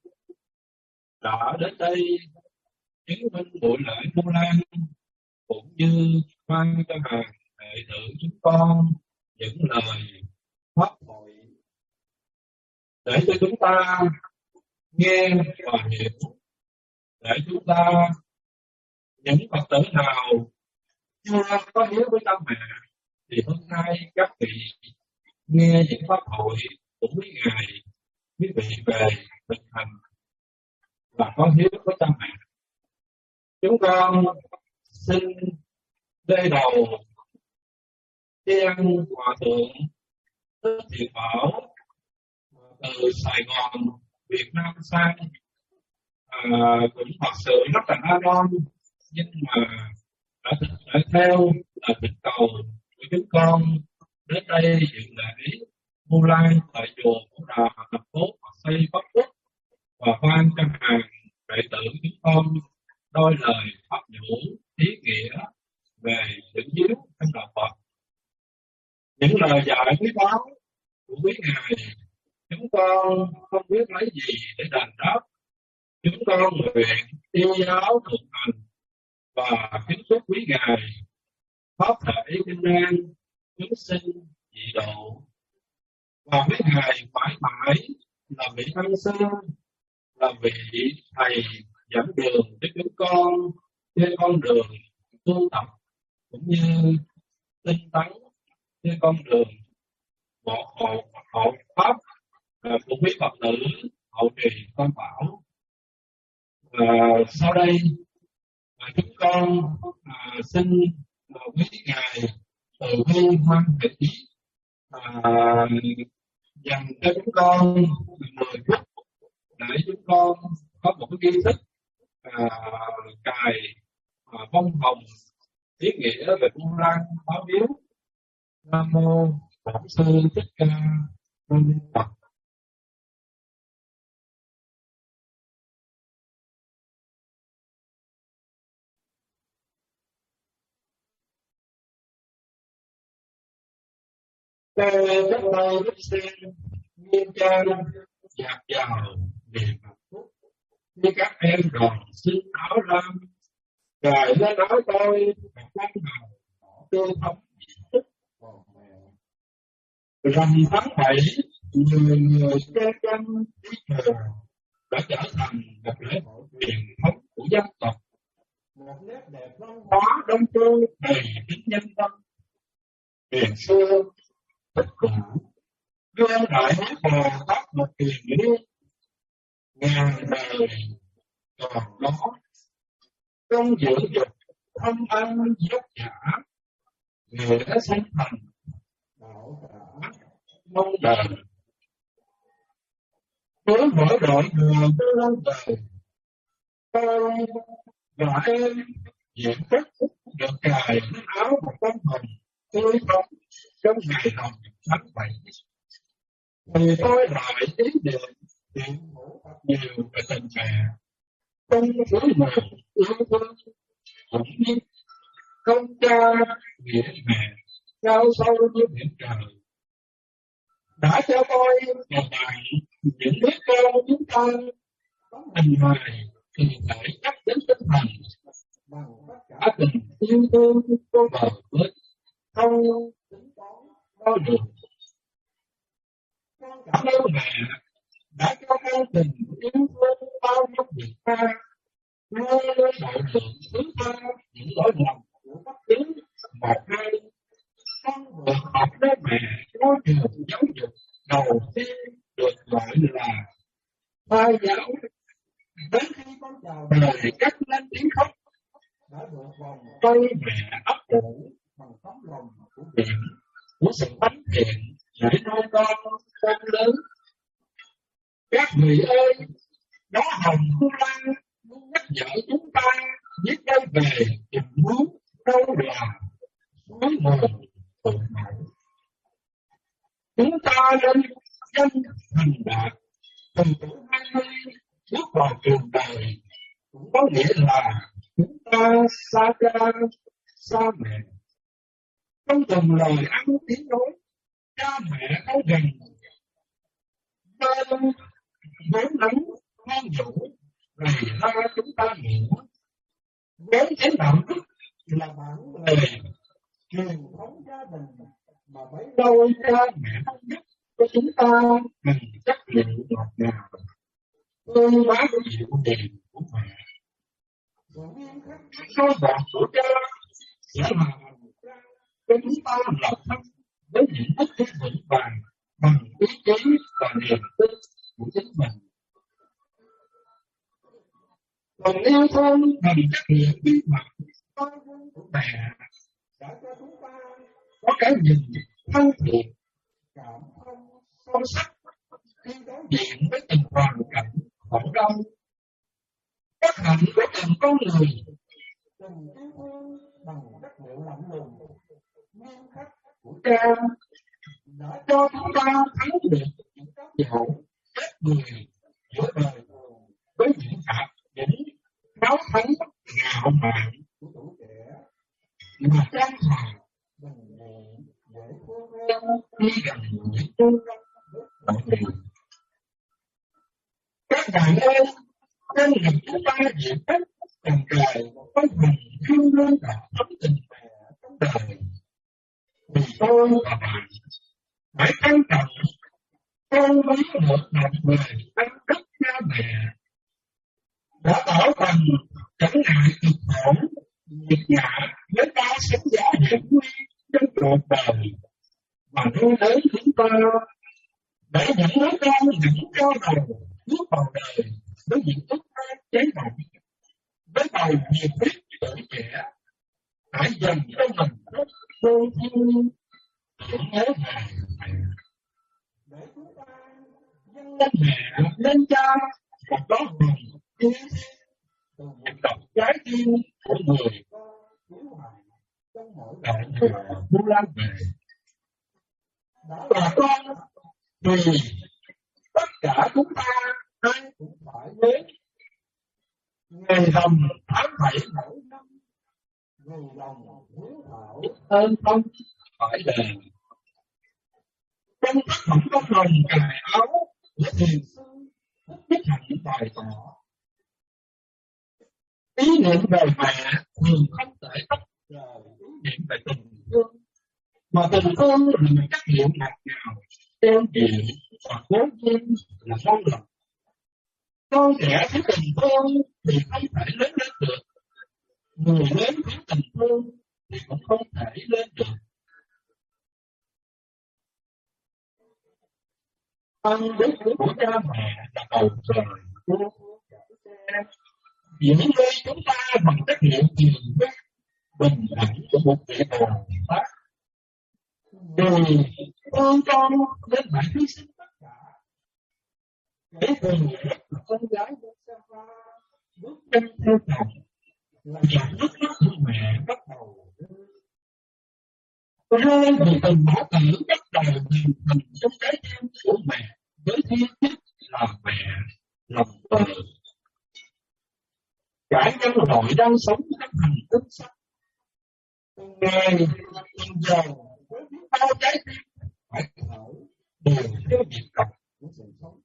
đã đến đây chứng minh buổi lễ Vu Lan, cũng như ban cho hàng đệ tử chúng con những lời pháp hội để cho chúng ta nghe và hiểu, để chúng ta những Phật tử nào chưa có hiếu với cha mẹ thì hôm nay các vị nghe những pháp hội của quý ngài, quý vị về thực hành và có hiếu với cha mẹ. Chúng con xin đê đầu tri ân Hòa thượng Thích Thiện Bảo từ Sài Gòn, Việt Nam sang, cũng thật sự rất là đa đoan, nhưng mà đã theo là thỉnh cầu của chúng con đến đây dự lễ Vu Lan tại chùa Phổ Đà, thành phố Phật Xây Bắc Quốc, và ban cho hàng đệ tử chúng con đôi lời pháp nhũ ý nghĩa về chữ hiếu trong đạo Phật. Những lời dạy quý báu của quý ngài chúng con không biết lấy gì để đền đáp. Chúng con nguyện yêu giáo thực hành và kính chúc quý ngài pháp thể kinh an, chúng sinh dị độ, và quý ngài mãi mãi là vị ân sư, là vị thầy dẫn đường cho chúng con trên con đường tu tập, cũng như tinh tấn trên con đường hộ pháp của quý Phật tử hậu trì Tam Bảo. Sau đây chúng con xin quý ngài từ bi hoan hỷ dành cho chúng con 10 phút để chúng con có một cái nghi thức cài bông hồng ý nghĩa về Vu Lan báo hiếu. Nam mô Bổn Sư Thích Ca Mâu Ni Phật. Các nơi đức sen nghiêm trang dạt dào niềm hạnh phúc, như các em đoàn xin áo lam cài lên áo tôi một con hồng tươi thắm tích còn mèo. Rằm tháng 7 người che chắn đi thừa đã trở thành một lễ hội truyền thống của dân tộc, một nét đẹp văn hóa đông phương đầy tính nhân tâm. Truyền xưa tích cũ gương đại Bồ Tát một tiền liên ngàn đời còn đó, trong giữ dục thâm ăn dốc giả, nghĩa sanh thành đạo cả mong đời. Với mỗi đội người tới lâu đời, tôi và em diễn thức được cài áo một tấm hồng tươi sống trong ngày rằm tháng 7. Thì tôi lại ý định chuyện ngủ thật nhiều về tình mẹ, không với nguồn yêu thương, cũng như công cha nghĩa mẹ cao sâu như biển trời. Đã cho tôi và bạn những đứa con chúng ta có hình hài thì phải nhắc đến tinh thần bằng tất cả tình yêu thương vô bờ bến, không tính toán đo lường. Con cảm ơn mẹ đã cho con tình yêu thương bao nhiêu người ta, luôn luôn độ lượng thứ tha những lỗi lầm của bất cứ một hai. Con được học với mẹ có trường giáo dục đầu tiên được gọi là thai giáo. Đến khi con chào đời cất lên tiếng khóc, đã được vòng tay mẹ ấp ủ bằng tấm lòng của biển, của sự thánh thiện để nuôi con vợ chúng ta biết đây về tìm hướng đâu là suối nguồn tự mẫu. Chúng ta lên dân thành đạt từ tuổi 20 bước vào trường đời, cũng có nghĩa là chúng ta xa cha xa mẹ. Trong từng lời ăn tiếng nói, cha mẹ có gần bên vốn nắng hoang dữ này la chúng ta hiểu. Vốn cái đạo đức là bản lề truyền thống gia đình mà bấy lâu cha mẹ không biết cho chúng ta mình chất liệu ngọt ngào tôi bá dịu hiền của mẹ. Soi bọt của cha sẽ là cho chúng ta lập thân với những bất cứ vững vàng bằng ý chí và niềm tin của chính mình. Còn yêu thương bằng trách nhiệm bí mật của mẹ đã cho chúng ta có cái nhìn thân thiện, cảm thông, sâu sắc khi đối diện với từng hoàn cảnh khổ đau. Bất hạnh của từng con người, từng yêu thương bằng chất liệu lạnh lùng, nghiêm khắc của cha đã cho chúng ta thắng được những cám dỗ chết người giữa đời với những hạt những báo thắng ngạo mạn của tuổi trẻ mà trang hòa bình nhẹ dễ thương khi gần gũi mọi người. Các bạn ơi, trên ngực chúng ta diện tích tràn trề có vùng thiêng liêng và ấm tình mẹ trong đời. Vì tôi và bạn phải trân trọng tôn quý một mặt về ăn đất cha mẹ đã tạo thành trở ngại cực khổ nghiệt ngã với ta sống giá hiểm nguy trong cuộc đời mà nuôi lớn chúng ta để những đứa con những cho đầu bước vào đời với những ước mơ cháy bỏng với bầu nhiệt huyết tuổi trẻ. Hãy dành cho mình rất vô thương tưởng nhớ về mẹ để chúng ta dâng lên mẹ lên cha một đó hồn yêu từ một độc trái tim của người con trong mỗi đại mùa Vu Lan về. Đã là con thì tất cả chúng ta ai cũng phải nhớ ngày rằm tháng 7 mỗi năm, ngày lòng hiếu thảo ơn tâm phải đền. Trong tác phẩm công lòng cài áo của thiền sư Thích Hạnh bày tỏ ý niệm về mẹ thường không thể tách rời ý niệm về tình thương, mà tình thương là một chất liệu ngọt ngào, êm dịu và cố nhiên là mong lòng. Con trẻ thiếu tình thương thì không thể lớn lên được, người lớn thiếu tình thương thì cũng không thể lên được. Ân đức của cha mẹ là bầu trời vô những nơi chúng ta bằng trách nhiệm hiền đức bình đẳng của một vị Bồ Tát. Vì thương con nên phải hy sinh tất cả để cùng con gái của Sa bước chân theo chồng là giọt nước mắt của mẹ bắt đầu rơi vì tình mẫu tử bắt đầu hình thành trong trái tim của mẹ với thiên chức là mẹ lòng từ. Cả nhân loại đang sống trong hành tinh sắc từng ngày từng giờ với biết bao trái tim phải thở đều theo nhịp đập của sự sống.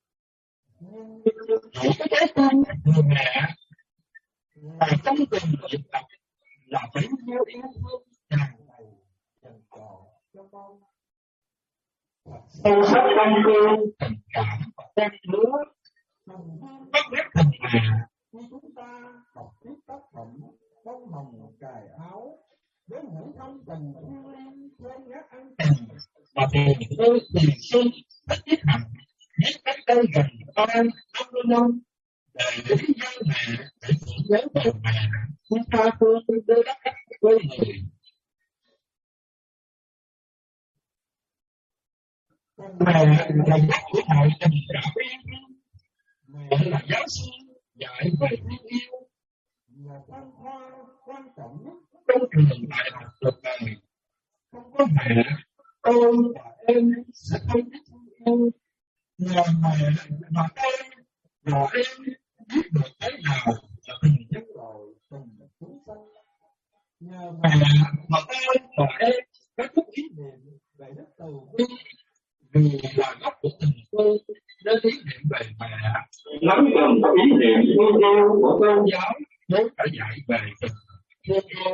Chỉ có trái tim người mẹ là trong từng nhịp đập là bấy nhiêu yêu thương tràn đầy tràn trò cho con. Sâu sắc tâm thương tình cảm và trang lứa bắt ghép thành mẹ. Khi chúng ta đọc tiếp tác phẩm bông hồng cài áo với những thông tình thiêng liêng trên gác ăn tình và tiền tôi tiền xuân Thích Nhất Hạnh viết cách đây gần 50 năm để lý dân mẹ để tưởng nhớ về mẹ chúng ta thương đưa đất khách với người. Mẹ là giác của mọi tình cảm yêu thương, mẹ là giáo sư dạy về thương yêu mẹ, tôi và em sẽ không biết yêu. Nhờ mẹ mà tôi và em biết được thế nào là tình nhân rồi tình chúng sanh. Nhờ mẹ mà tôi và em có chút ý niệm về đất từ bi, vì là gốc của tình tôi nên ý niệm về mẹ. Nắm cầm ý niệm thương yêu của tôn giáo vốn đã dạy về tình thương yêu.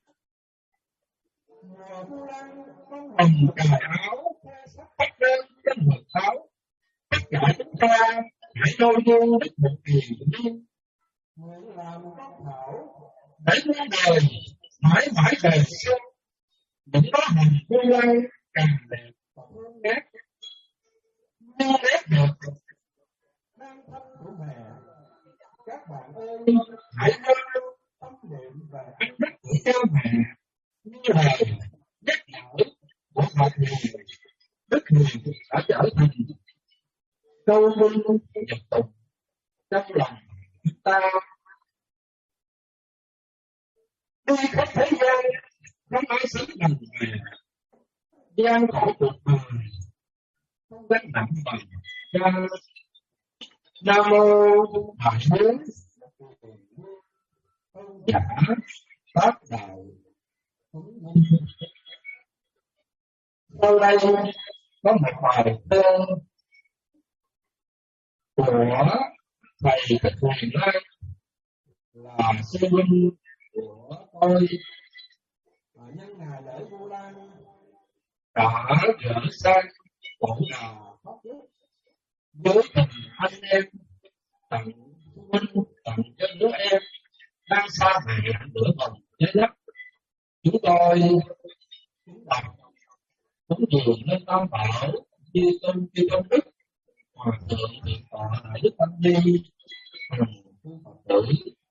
Hồng cài áo bắt lên trên ngực áo, tất cả chúng ta hãy đôi vô đích một kỳ duyên, nguyện làm con thảo để muôn đời mãi mãi về sau. Những đó hồng cô lai càng đẹp và hương nét, như nét được đang thân của mẹ. Các bạn ơi, hãy đưa tâm niệm về ánh mắt của cha mẹ như lời nhắc nhở của một người đức hiền đã trở thành câu minh nhật tụng trong lòng chúng ta. Đi khắp thế gian không ai xứng bằng mẹ, gian khổ cuộc đời không gánh nặng bằng cha. Nam mô Đại Đế Giả Pháp Đạo. Sau đây có một bài thơ của thầy Thích Huyền Lai, là sư huynh của tôi. Nhân ngày lễ Vu Lan đã gỡ sang bộ đà pháp đức với tình anh em, tặng huynh tặng cho đứa em đang xa mẹ nửa vòng trái đất. Chúng tôi đọc cúng dường lên Tam Bảo như tôn chư công đức hòa thượng hiện tọa đại đức Tăng Ni cùng Phật tử.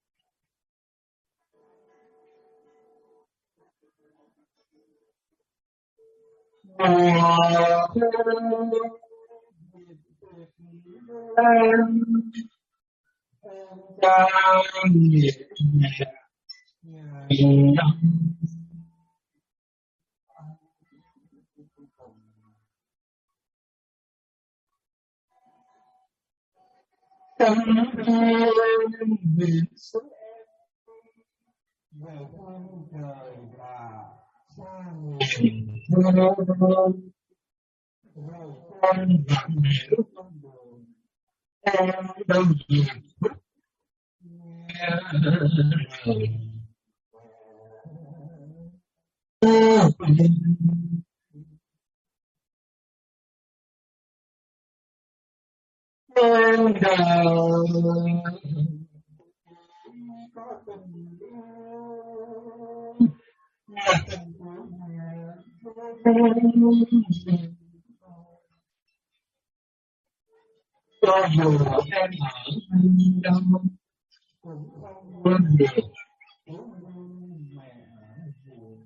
Tâm nguyện số em về phương trời là xa nghìn rồi con vạn hiểu con đường em đâu gì phúc nghe lời con đầu có tình yêu là tình của mẹ. Cho dù em ở đâu cũng không quên được mẹ buồn.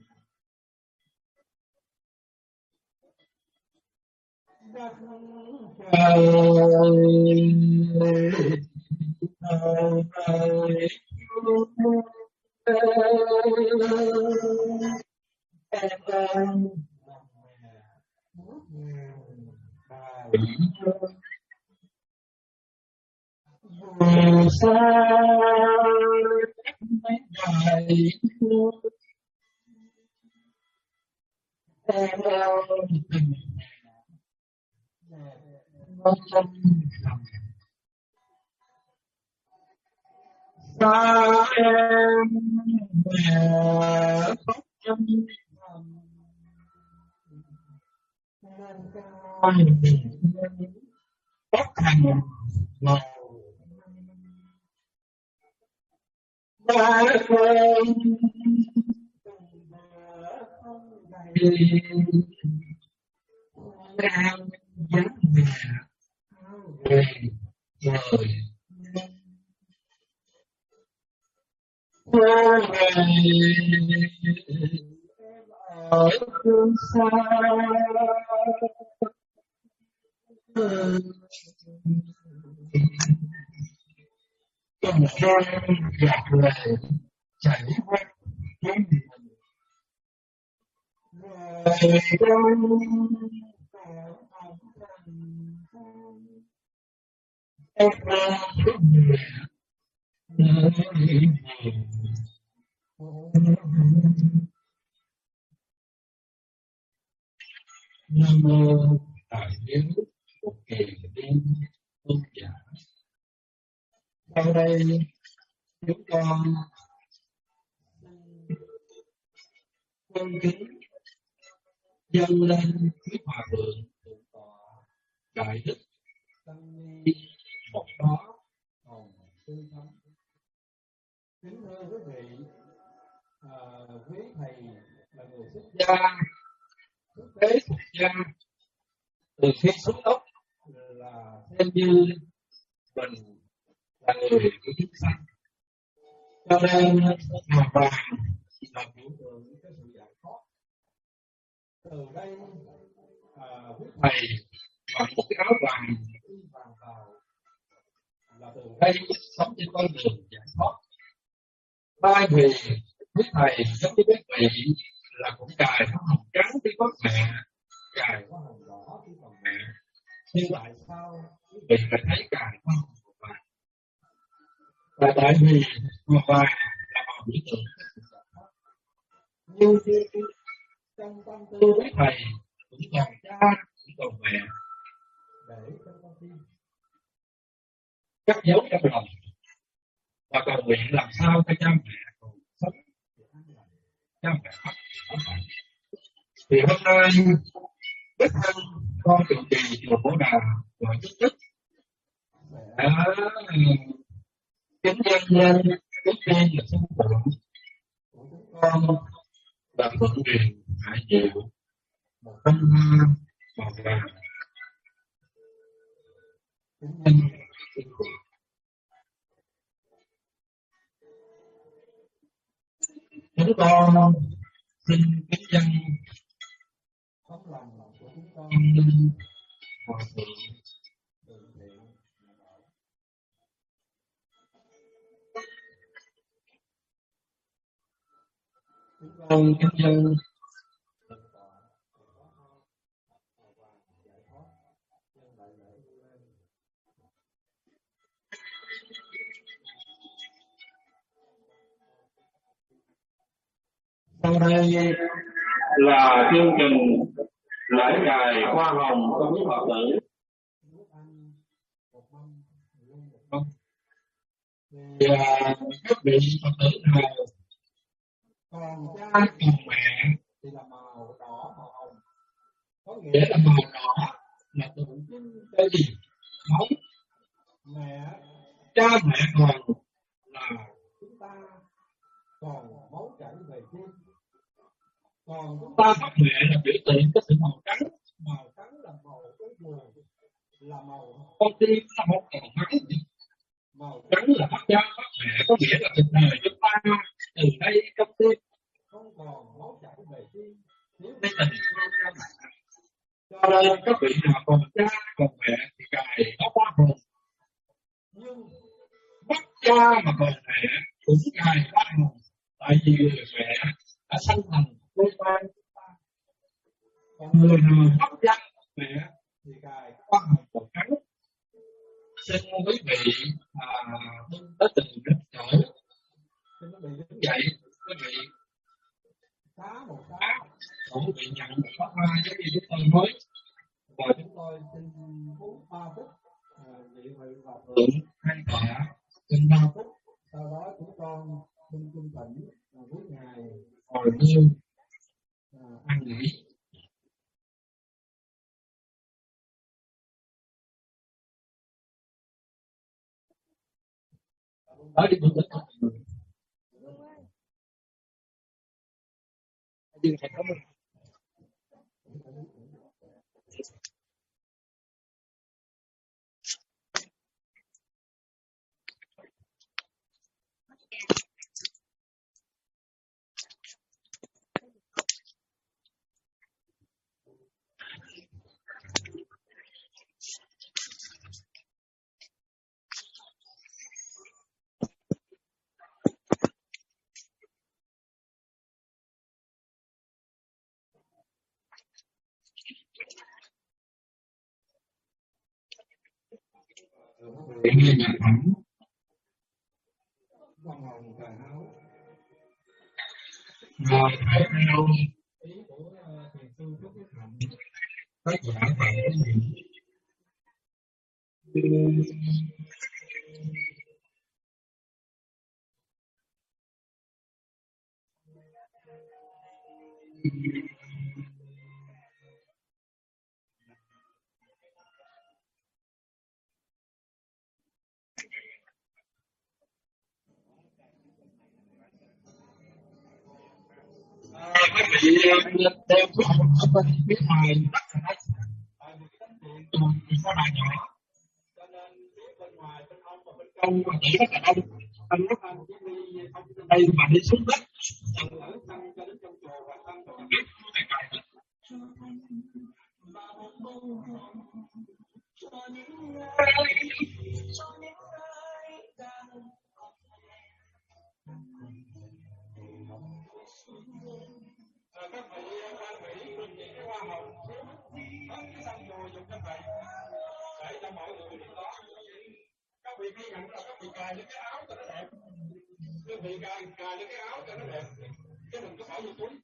Đất trời em ơi dù sao mấy ngày em ơi tình nó trong lòng xa em mẹ khóc trong lòng nên coi mình bất thành màu ba ơi đang dáng mẹ về rồi ở phương xa tình thương gạt lời chảy qua tiếng mình Nam mô Đại Hiếu Một Kỳ Liên Tôn Giả. Sau đây chúng con tôn kính dâng lên quý hòa thượng thượng tọa Đại Đức Tăng Ni Một Đó Hồng Tư Thắng. Kính thưa quý vị, quý thầy là người xuất gia, thực tế xuất gia từ khi xuống ốc là xem như mình là người của chúng sanh, cho nên màu vàng là biểu tượng cái sự giải thoát. Từ đây quý thầy mặc một cái áo vàng vào là từ đây sống trên con đường giải thoát. Ba vì quý thầy giống như quý vị là cũng cài hoa hồng trắng khi có mẹ, cài hoa hồng đỏ khi còn mẹ, nhưng tại sao quý vị lại thấy cài hoa hồng vàng? Là tại vì màu vàng là màu biểu tượng. Nhưng trong tâm tư quý thầy cũng còn cha, cũng còn mẹ, để trong con tim cất giấu trong lòng và cầu nguyện làm sao cho cha mẹ còn sống, cha mẹ mất. Thì hôm nay đích thân con trụ trì chùa Bồ Đà gọi chức tích đã kính dâng lên trước tiên là sân thượng của chúng con là Phượng Điền Hải Diệu, một bông hoa màu vàng. Kính nhân chúng con xin kính dân tấm lòng của chúng con lên hòa thượng từ thiện. Chúng con kính dân sau đây là chương trình lễ cài hoa hồng cho quý Phật tử. Thì các vị Phật tử nào còn cha còn mẹ thì là màu đỏ màu hồng, có nghĩa là màu đỏ là tượng trưng cho gì? Máu. Mẹ, cha mẹ còn là chúng ta còn máu chảy về tim. Còn chúng ta phát mẹ là biểu tượng cái sự màu trắng là màu cái buồn, là màu con tim, là màu còn máu. Màu trắng là phát cha phát mẹ, có nghĩa là cuộc đời chúng ta từ đây trong tim không còn máu chảy về tim, nếu cái tình thương cha mẹ. Cho nên các vị nào còn cha còn mẹ thì cài nó hoa hồng, nhưng mất cha mà còn mẹ cũng cài hoa hồng, tại vì người mẹ đã sanh thành đôi tay chúng ta. Còn người nào mất cha mẹ thì cài hoa hồng màu trắng. Xin quý vị tới từng đất chỗ, xin quý vị đứng dậy, quý vị xá một xá, quý vị nhận một phát hoa giống như chúng tôi mới. Và chúng tôi xin phút 3 phút, vị hòa thượng hay tọa xin 3 phút, sau đó chúng con xin cung thỉnh quý ngài hồi hương ăn nghỉ. Tới đi bữa nhưng phải cảm ơn. nghe nhạc phẩm vòng cà áo rồi phải theo ý của thiền sư Phúc Đức Hạnh tác giả Phạm Cái Gì. Các vị đem thuốc ở bên phía ngoài rất là đắt, tại vì cái tấm tiền thì có đài nhỏ, cho nên phía bên ngoài bên hông và bên trong mà chỉ rất là đông. Anh lúc anh chỉ đi không trên đây mà đi xuống đất, từ ở sân cho đến trong chùa và sân và biết của thầy cài. Các vị quan mỹ chuẩn bị cái hoa hồng hết cái sân chùa dùng cho thầy để cho mọi người đi đó. Các vị ghi nhận là các vị cài lên cái áo cho nó đẹp, các vị cài lên cái áo cho nó đẹp, chứ đừng có bỏ vô túi.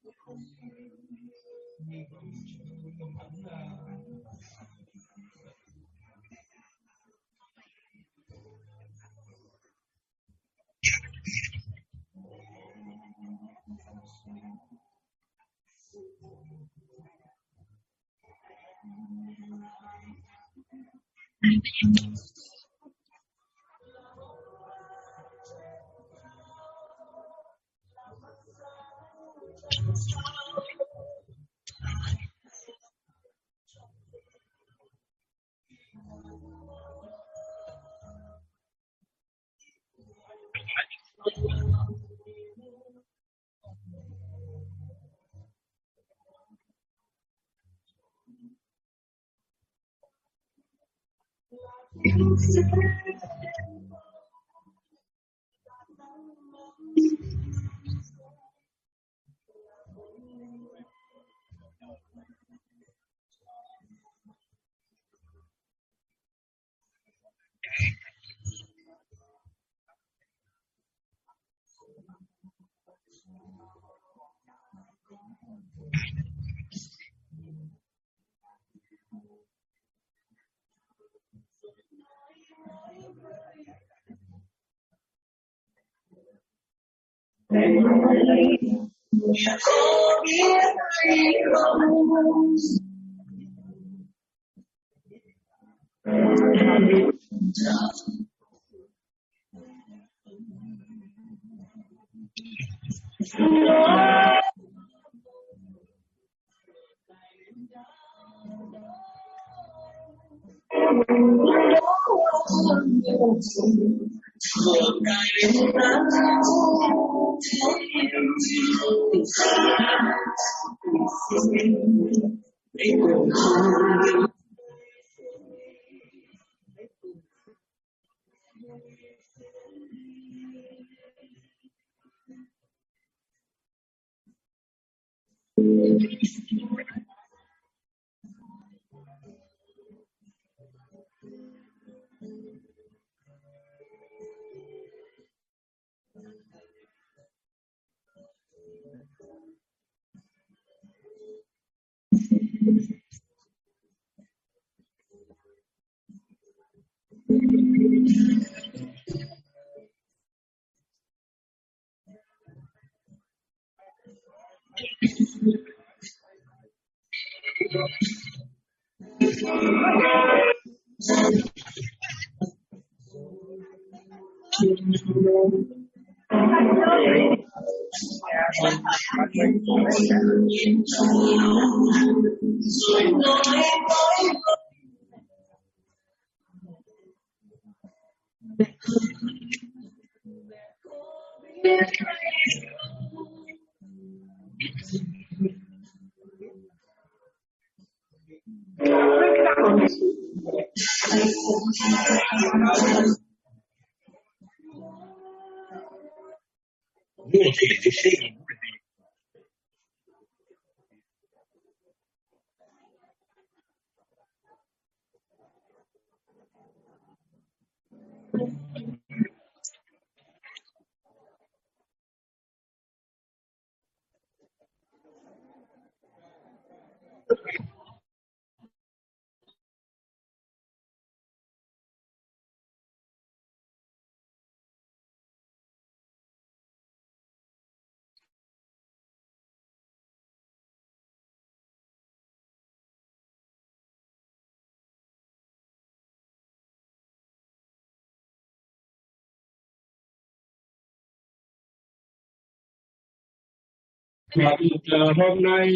Hôm nay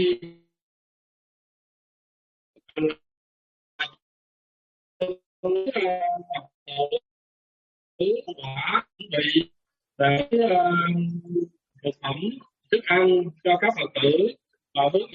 đã chuẩn bị để thực phẩm thức ăn cho các Phật tử và hướng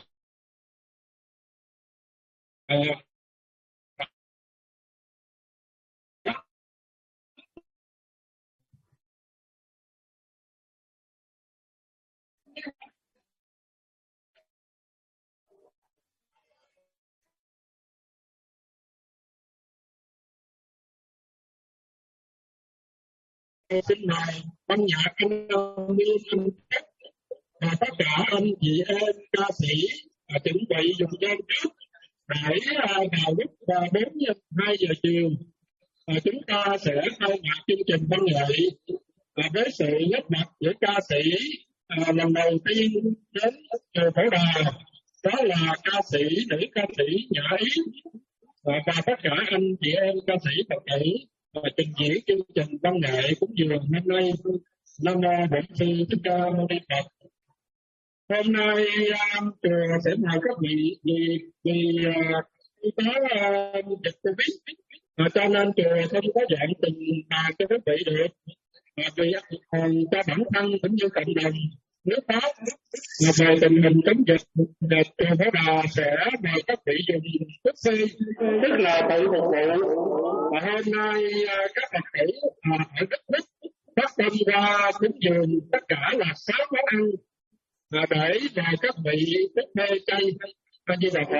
xin mời ban nhạc anh Minh và tất cả anh chị em ca sĩ chuẩn bị dùng gian trước để vào lúc 2 giờ chiều chúng ta sẽ khai mạc chương trình văn nghệ với sự góp mặt của ca sĩ lần đầu tiên đến chùa Phổ Đà, đó là ca sĩ nữ ca sĩ Nhã Yến và tất cả anh chị em ca sĩ Phật tử trình diễn chương trình văn nghệ cúng dường năm nay. Nam mô Bổn Sư Thích Ca Mâu Ni Phật. Hôm nay chùa sẽ mời các vị vì y tế dịch Covid, cho nên chùa không có dạng tình bà cho quý vị được. Vì cho bản thân cũng như cộng đồng nước Pháp về tình hình chống dịch, chùa Phổ Đà sẽ mời các vị dùng taxi, tức là tự phục vụ. Và hôm nay các Phật tử ở đất nước phát tâm ra cúng dường tất cả là 6 món ăn để và các vị tức mê chay như là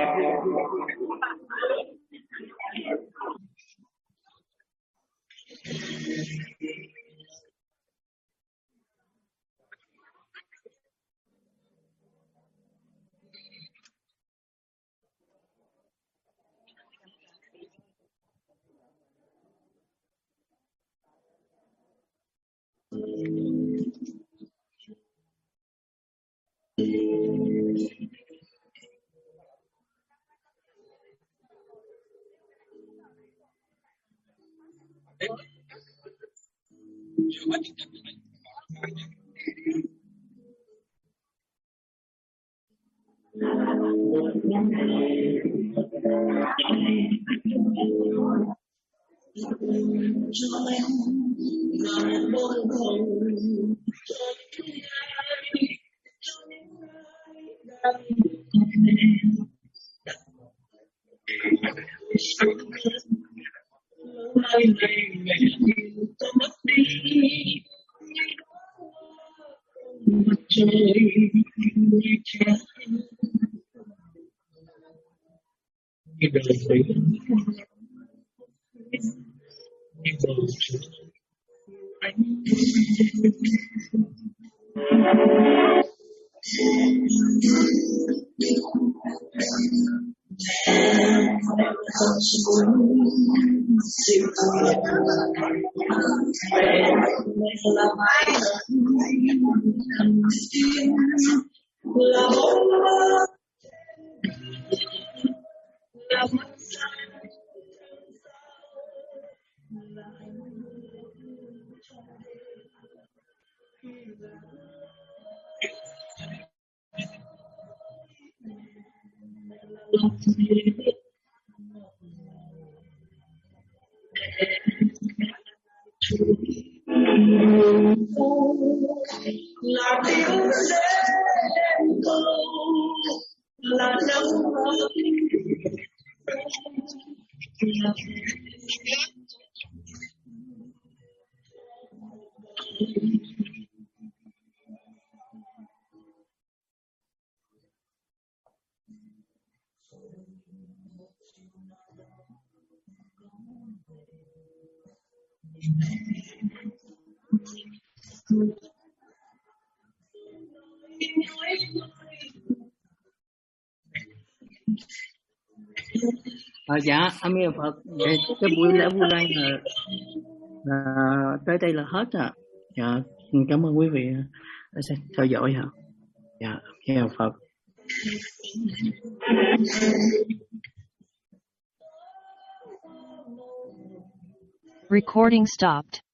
Dạ, A Di Đà Phật. Vậy cái buổi lễ Vu Lan là tới đây là hết ạ. Dạ, cảm ơn quý vị sẽ theo dõi ạ. Dạ, A Di Đà Phật. Recording stopped.